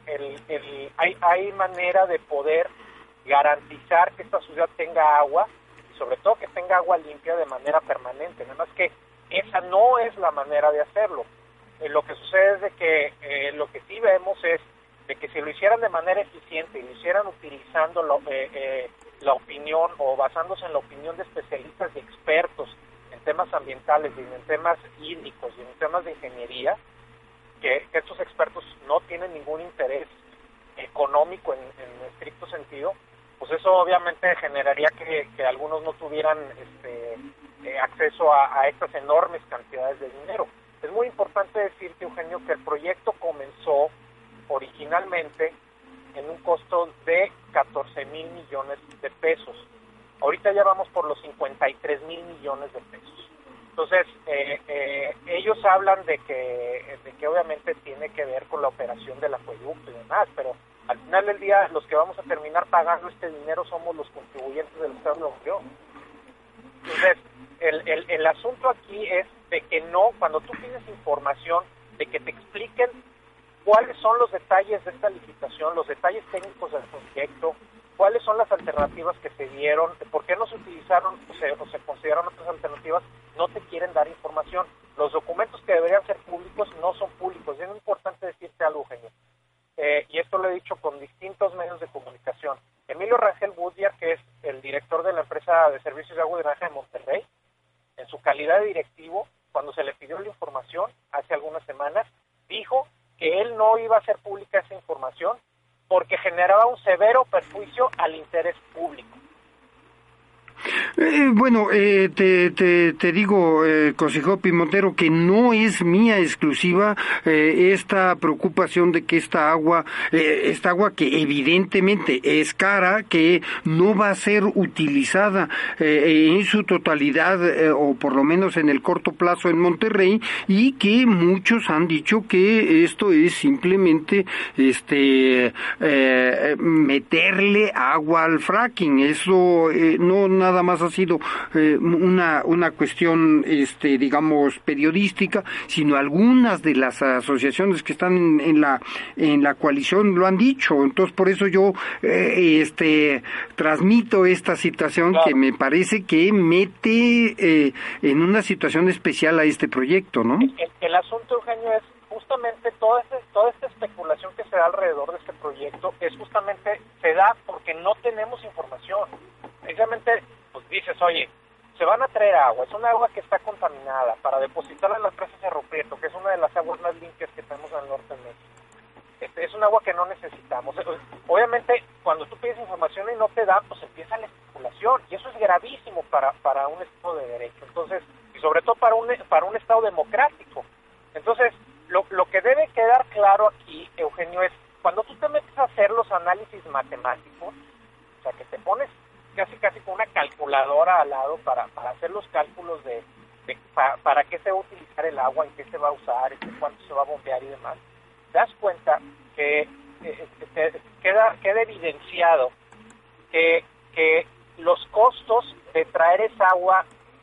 [SPEAKER 7] hay manera de poder garantizar que esta ciudad tenga agua, y sobre todo que tenga agua limpia de manera permanente. Nada más que esa no es la manera de hacerlo. Lo que sucede es de que lo que sí vemos es de que si lo hicieran de manera eficiente y lo hicieran utilizando la opinión o basándose en la opinión de especialistas y expertos en temas ambientales y en temas hídricos y en temas de ingeniería, que estos expertos no tienen ningún interés económico en estricto sentido, pues eso obviamente generaría que algunos no tuvieran acceso a estas enormes cantidades de dinero. Es muy importante decirte, Eugenio, que el proyecto comenzó originalmente en un costo de 14,000 millones de pesos. Ahorita ya vamos por los 53,000 millones de pesos. Entonces, ellos hablan de que obviamente tiene que ver con la operación del acueducto y demás, pero al final del día los que vamos a terminar pagando este dinero somos los contribuyentes del Estado de Nuevo León. Entonces, el asunto aquí es de que no, cuando tú tienes información, de que te expliquen cuáles son los detalles de esta licitación, los detalles técnicos del proyecto, cuáles son las alternativas que se dieron, por qué no se utilizaron o se consideraron otras alternativas, no te quieren dar información. Los documentos que deberían ser públicos no son públicos. Y es importante decirte algo, Eugenio, y esto lo he dicho con distintos medios de comunicación. Emilio Rangel Budliar, que es el director de la empresa de servicios de agua y drenaje de Monterrey, en su calidad de directivo, cuando se le pidió la información hace algunas semanas, dijo que él no iba a hacer pública esa información porque generaba un severo perjuicio al interés público.
[SPEAKER 4] Te digo, Cosijopi Montero, que no es mía exclusiva esta preocupación de que esta agua que evidentemente es cara, que no va a ser utilizada en su totalidad, o por lo menos en el corto plazo en Monterrey, y que muchos han dicho que esto es simplemente meterle agua al fracking. Eso no nada más ha sido una cuestión, digamos, periodística, sino algunas de las asociaciones que están en la coalición lo han dicho. Entonces, por eso yo transmito esta situación, claro, que me parece que mete en una situación especial a este proyecto, ¿no?
[SPEAKER 7] El asunto, Eugenio, es justamente toda esta especulación que se da alrededor de este proyecto, se da porque no tenemos información. Precisamente, pues dices, oye, se van a traer agua, es una agua que está contaminada, para depositarla en la presa Cerro Prieto, que es una de las aguas más limpias que tenemos al norte de México. Es un agua que no necesitamos. Obviamente, cuando tú pides información y no te dan, pues empieza la especulación, y eso es gravísimo para un Estado de Derecho. Entonces, y sobre todo para un Estado democrático. Entonces, lo que debe quedar claro aquí, Eugenio, es cuando tú te metes a hacer los análisis matemáticos, o sea, que te pones casi con una calculadora al lado para hacer los cálculos de para qué se va a utilizar el agua, en qué se va a usar, cuánto se va a bombear y demás, te das cuenta que queda evidenciado que los costos de traer esa agua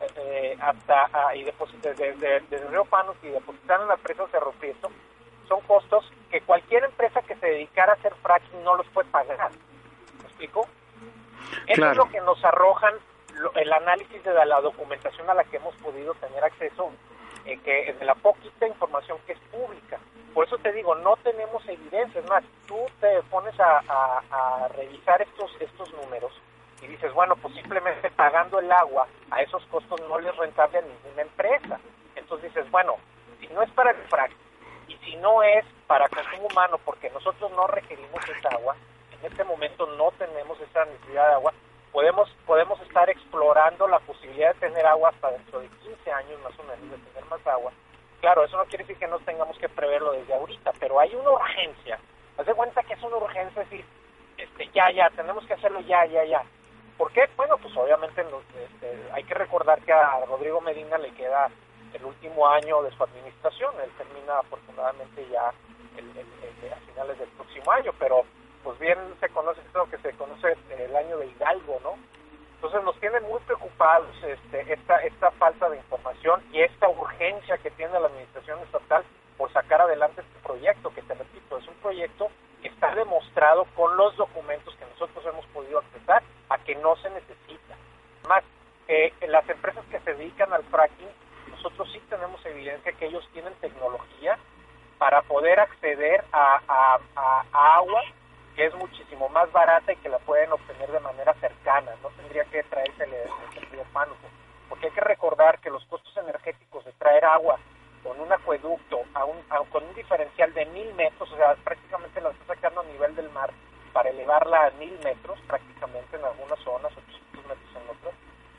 [SPEAKER 7] y desde el río Pánuco y depositar en la presa Cerro Prieto son costos que cualquier empresa que se dedicara a hacer fracking no los puede pagar. ¿Me explico? Eso claro. Es lo que nos arrojan el análisis de la documentación a la que hemos podido tener acceso, que de la poquita información que es pública. Por eso te digo, no tenemos evidencia. Es más, tú te pones a revisar estos números y dices, bueno, pues simplemente pagando el agua a esos costos no les rentable a ninguna empresa. Entonces dices, bueno, si no es para el fracking y si no es para consumo humano, porque nosotros no requerimos esa agua, en este momento no tenemos esa necesidad de agua, podemos estar explorando la posibilidad de tener agua hasta dentro de 15 años más o menos, de tener más agua. Claro, eso no quiere decir que no tengamos que preverlo desde ahorita, pero hay una urgencia. Haz de cuenta que es una urgencia, es decir, ya, tenemos que hacerlo ya. ¿Por qué? Bueno, pues obviamente hay que recordar que a Rodrigo Medina le queda el último año de su administración. Él termina afortunadamente ya a finales del próximo año, pero pues bien se conoce lo que se conoce el año de Hidalgo, ¿no? Entonces nos tienen muy preocupados esta falta de información y esta urgencia que tiene la administración estatal por sacar adelante este proyecto, que te repito, es un proyecto que está demostrado con los documentos que nosotros hemos podido accesar a que no se necesita. Más, las empresas que se dedican al fracking, nosotros sí tenemos evidencia que ellos tienen tecnología para poder acceder a agua que es muchísimo más barata y que la pueden obtener de manera cercana, no tendría que traerse el río Pánuco, porque hay que recordar que los costos energéticos de traer agua con un acueducto con un diferencial de 1,000 metros, o sea, prácticamente la está sacando a nivel del mar para elevarla a 1,000 metros, prácticamente en algunas zonas, 800 metros en otras.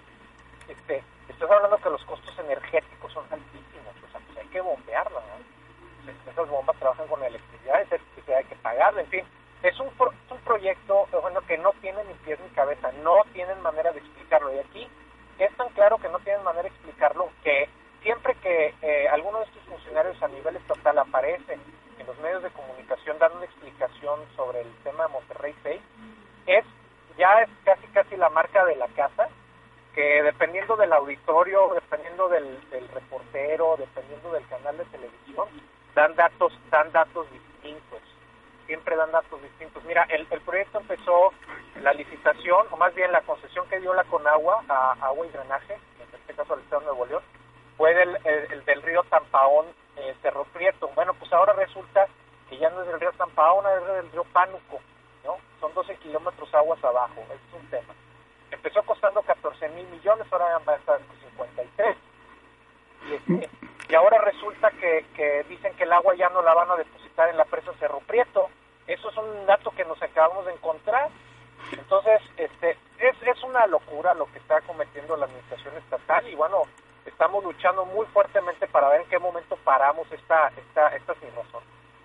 [SPEAKER 7] Estás hablando que los costos energéticos son altísimos, o sea, pues hay que bombearla, ¿no? Esas bombas trabajan con electricidad, esa electricidad hay que pagarla, en fin. Es un proyecto, bueno, que no tiene ni pies ni cabeza, no tienen manera de explicarlo. Y aquí es tan claro que no tienen manera de explicarlo que siempre que alguno de estos funcionarios a nivel estatal aparece en los medios de comunicación dando una explicación sobre el tema de Monterrey 6, es casi la marca de la casa, que dependiendo del auditorio, dependiendo del reportero, dependiendo del canal de televisión, dan datos distintos. Siempre dan datos distintos. Mira, el proyecto empezó, la licitación, o más bien la concesión que dio la Conagua a Agua y Drenaje, en este caso al Estado de Nuevo León, fue del río Tampaón, Cerro Prieto. Bueno, pues ahora resulta que ya no es del río Tampaón, es del río Pánuco, ¿no? Son 12 kilómetros aguas abajo, ese es un tema. Empezó costando 14,000 millones, ahora va a estar 53. Y ahora resulta que dicen que el agua ya no la van a depositar en la presa Cerro Prieto. Eso es un dato que nos acabamos de encontrar. Entonces, es una locura lo que está cometiendo la administración estatal y bueno, estamos luchando muy fuertemente para ver en qué momento paramos esta sinrazón.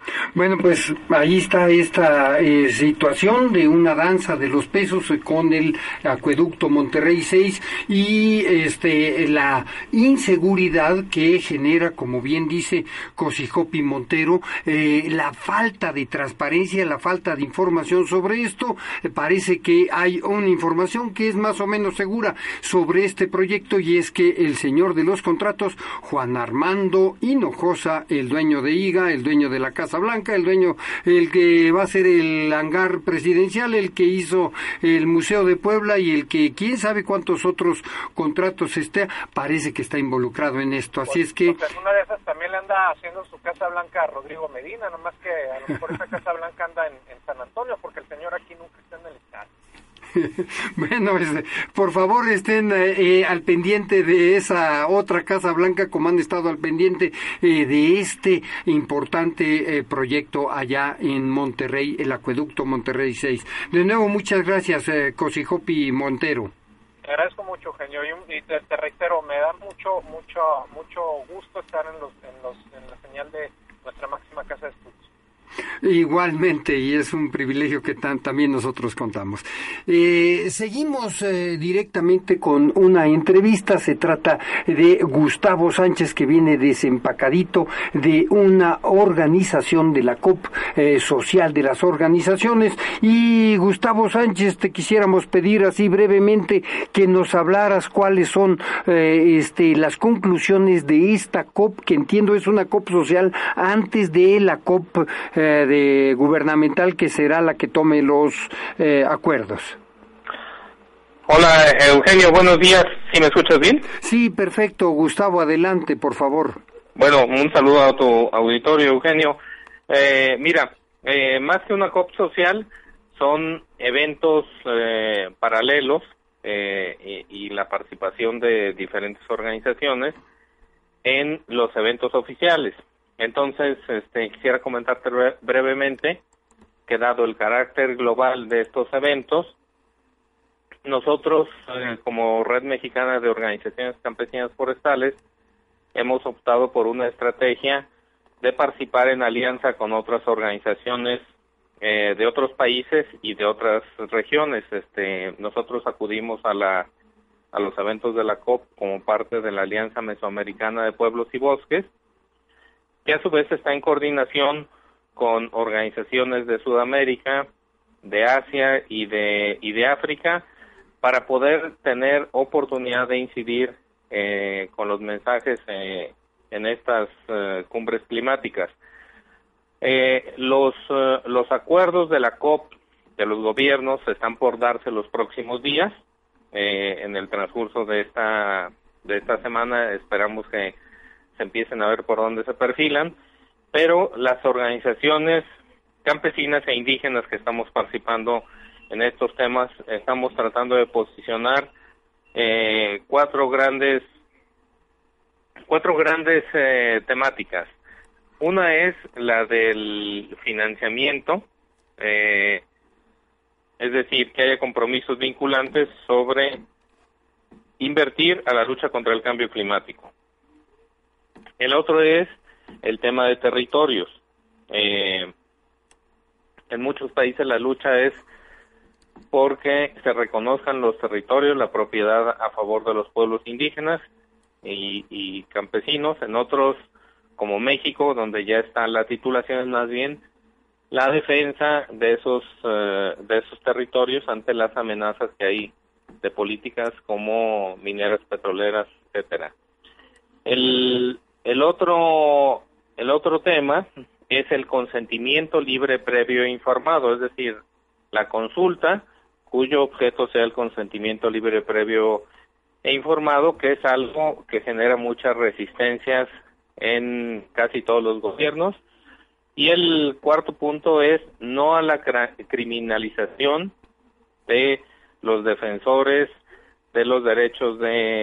[SPEAKER 4] Bueno, pues ahí está esta situación de una danza de los pesos con el acueducto Monterrey 6 y la inseguridad que genera, como bien dice Cosijopi Montero, la falta de transparencia, la falta de información sobre esto. Parece que hay una información que es más o menos segura sobre este proyecto, y es que el señor de los contratos, Juan Armando Hinojosa, el dueño de IGA, el dueño de la Casa Blanca, el que va a ser el hangar presidencial, el que hizo el Museo de Puebla y el que quién sabe cuántos otros contratos parece que está involucrado en esto. Así es que
[SPEAKER 7] una de esas también le anda haciendo su Casa Blanca a Rodrigo Medina, nomás que a lo mejor esa Casa Blanca anda en San Antonio, porque el señor aquí nunca está en el estado.
[SPEAKER 4] Bueno, por favor estén al pendiente de esa otra Casa Blanca, como han estado al pendiente de este importante proyecto allá en Monterrey, el acueducto Monterrey 6. De nuevo, muchas gracias, Cosijopi Montero.
[SPEAKER 7] Te agradezco mucho, Eugenio, y te reitero, me da mucho gusto estar en la señal de nuestra máxima casa de estudios.
[SPEAKER 4] Igualmente, y es un privilegio que también nosotros contamos. Seguimos directamente con una entrevista. Se trata de Gustavo Sánchez, que viene desempacadito de una organización de la COP social de las organizaciones. Y Gustavo Sánchez, te quisiéramos pedir así brevemente que nos hablaras cuáles son las conclusiones de esta COP, que entiendo es una COP social antes de la COP de gubernamental, que será la que tome los acuerdos.
[SPEAKER 11] Hola, Eugenio, buenos días. ¿Sí me escuchas bien?
[SPEAKER 4] Sí, perfecto. Gustavo, adelante, por favor.
[SPEAKER 11] Bueno, un saludo a tu auditorio, Eugenio. Mira, más que una COP social, son eventos paralelos y la participación de diferentes organizaciones en los eventos oficiales. Entonces, quisiera comentarte brevemente que, dado el carácter global de estos eventos, nosotros, como Red Mexicana de Organizaciones Campesinas Forestales, hemos optado por una estrategia de participar en alianza con otras organizaciones de otros países y de otras regiones. Nosotros acudimos a los eventos de la COP como parte de la Alianza Mesoamericana de Pueblos y Bosques, que a su vez está en coordinación con organizaciones de Sudamérica, de Asia y de África, para poder tener oportunidad de incidir con los mensajes en estas cumbres climáticas. Los acuerdos de la COP de los gobiernos están por darse los próximos días. En el transcurso de esta semana esperamos que se empiecen a ver por dónde se perfilan, pero las organizaciones campesinas e indígenas que estamos participando en estos temas estamos tratando de posicionar cuatro grandes temáticas. Una es la del financiamiento, es decir, que haya compromisos vinculantes sobre invertir a la lucha contra el cambio climático. El otro es el tema de territorios. En muchos países la lucha es porque se reconozcan los territorios, la propiedad a favor de los pueblos indígenas y campesinos. En otros, como México, donde ya están las titulaciones, más bien la defensa de esos territorios ante las amenazas que hay de políticas como mineras, petroleras, etcétera. El otro tema es el consentimiento libre, previo e informado, es decir, la consulta cuyo objeto sea el consentimiento libre, previo e informado, que es algo que genera muchas resistencias en casi todos los gobiernos. Y el cuarto punto es no a la criminalización de los defensores de los derechos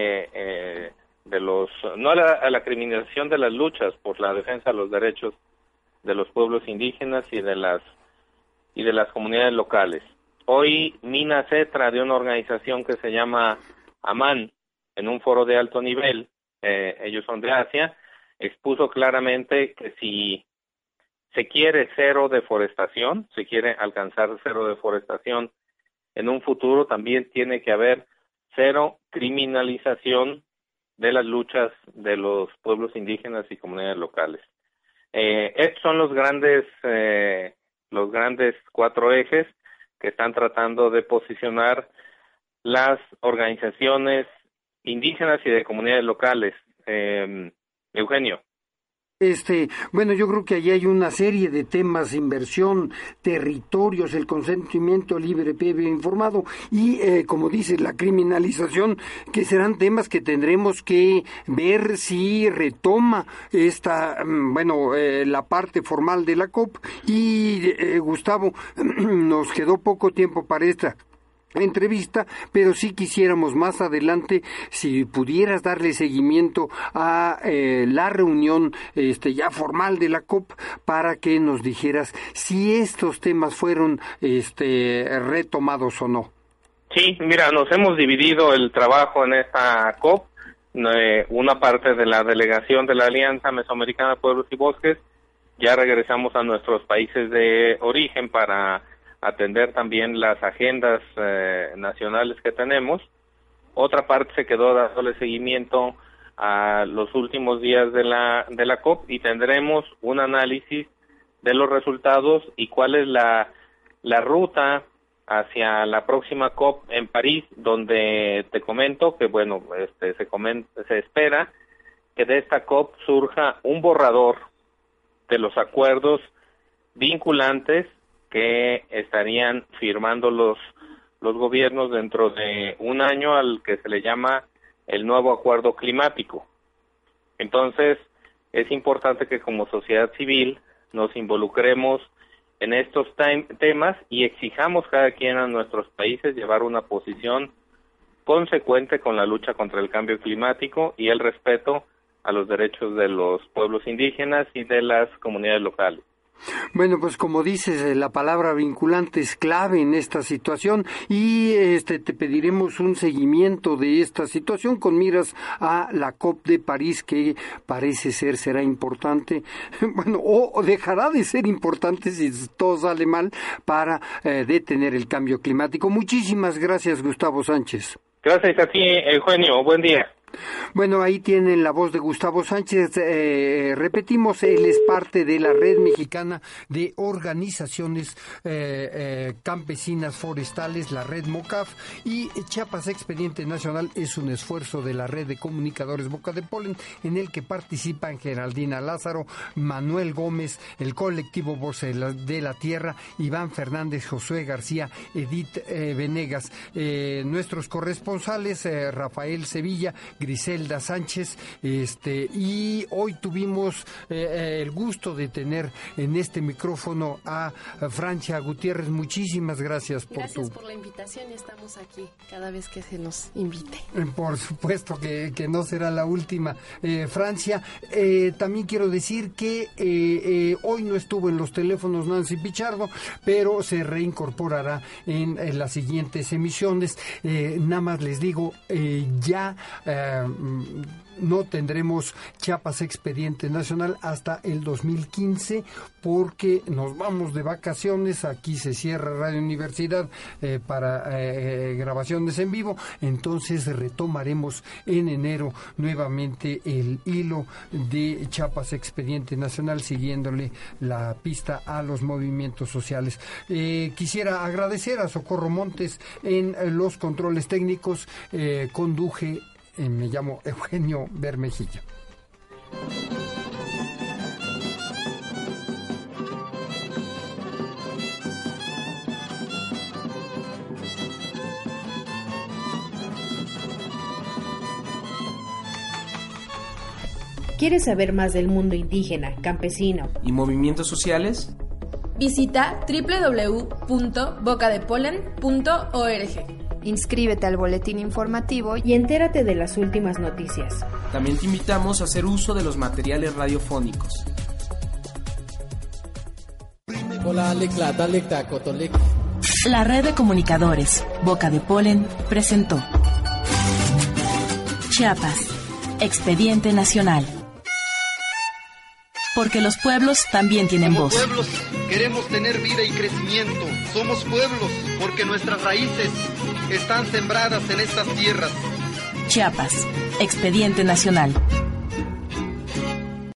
[SPEAKER 11] no a la criminalización de las luchas por la defensa de los derechos de los pueblos indígenas y de las comunidades locales. Hoy Mina Cetra, de una organización que se llama AMAN, en un foro de alto nivel, ellos son de Asia, expuso claramente que si se quiere cero deforestación, se quiere alcanzar cero deforestación en un futuro, también tiene que haber cero criminalización de las luchas de los pueblos indígenas y comunidades locales. Estos son los grandes 4 ejes que están tratando de posicionar las organizaciones indígenas y de comunidades locales. Eugenio.
[SPEAKER 4] Bueno, yo creo que allí hay una serie de temas: inversión, territorios, el consentimiento libre, previo, informado y, como dices, la criminalización, que serán temas que tendremos que ver si retoma la parte formal de la COP. Y Gustavo, nos quedó poco tiempo para esta entrevista, pero sí quisiéramos más adelante si pudieras darle seguimiento a la reunión ya formal de la COP, para que nos dijeras si estos temas fueron retomados o no.
[SPEAKER 11] Sí, mira, nos hemos dividido el trabajo en esta COP. Una parte de la delegación de la Alianza Mesoamericana de Pueblos y Bosques ya regresamos a nuestros países de origen para atender también las agendas nacionales que tenemos. Otra parte se quedó dándole seguimiento a los últimos días de la COP, y tendremos un análisis de los resultados y cuál es la ruta hacia la próxima COP en París, donde te comento que se espera que de esta COP surja un borrador de los acuerdos vinculantes que estarían firmando los gobiernos dentro de un año, al que se le llama el nuevo acuerdo climático. Entonces, es importante que como sociedad civil nos involucremos en estos temas y exijamos cada quien a nuestros países llevar una posición consecuente con la lucha contra el cambio climático y el respeto a los derechos de los pueblos indígenas y de las comunidades locales.
[SPEAKER 4] Bueno, pues como dices, la palabra vinculante es clave en esta situación, y te pediremos un seguimiento de esta situación con miras a la COP de París, que parece ser será importante, o dejará de ser importante si todo sale mal, para detener el cambio climático. Muchísimas gracias, Gustavo Sánchez.
[SPEAKER 11] Gracias a ti, Eugenio. Buen día.
[SPEAKER 4] Bueno, ahí tienen la voz de Gustavo Sánchez. Repetimos, él es parte de la Red Mexicana de Organizaciones Campesinas Forestales, la Red MOCAF, y Chiapas Expediente Nacional es un esfuerzo de la Red de Comunicadores Boca de Polen, en el que participan Geraldina Lázaro, Manuel Gómez, el colectivo Voces de la Tierra, Iván Fernández, Josué García, Edith Venegas, nuestros corresponsales, Rafael Sevilla, Griselda Sánchez, y hoy tuvimos el gusto de tener en este micrófono a Francia Gutiérrez. Muchísimas gracias por
[SPEAKER 5] la invitación, y estamos aquí cada vez que se nos invite.
[SPEAKER 4] Por supuesto que no será la última. Francia, también quiero decir que hoy no estuvo en los teléfonos Nancy Pichardo, pero se reincorporará en las siguientes emisiones. Nada más les digo, ya no tendremos Chiapas Expediente Nacional hasta el 2015, porque nos vamos de vacaciones. Aquí se cierra Radio Universidad para grabaciones en vivo. Entonces retomaremos en enero nuevamente el hilo de Chiapas Expediente Nacional, siguiéndole la pista a los movimientos sociales. Quisiera agradecer a Socorro Montes en los controles técnicos. Conduje, me llamo Eugenio Bermejillo.
[SPEAKER 1] ¿Quieres saber más del mundo indígena, campesino
[SPEAKER 21] y movimientos sociales?
[SPEAKER 9] Visita www.bocadepolen.org.
[SPEAKER 20] Inscríbete al boletín informativo
[SPEAKER 1] y entérate de las últimas noticias.
[SPEAKER 21] También te invitamos a hacer uso de los materiales radiofónicos.
[SPEAKER 17] La Red de Comunicadores Boca de Polen presentó Chiapas, Expediente Nacional. porque los pueblos también tienen voz.
[SPEAKER 10] Como pueblos queremos tener vida y crecimiento. Somos pueblos porque nuestras raíces están sembradas en estas tierras.
[SPEAKER 17] Chiapas, Expediente Nacional.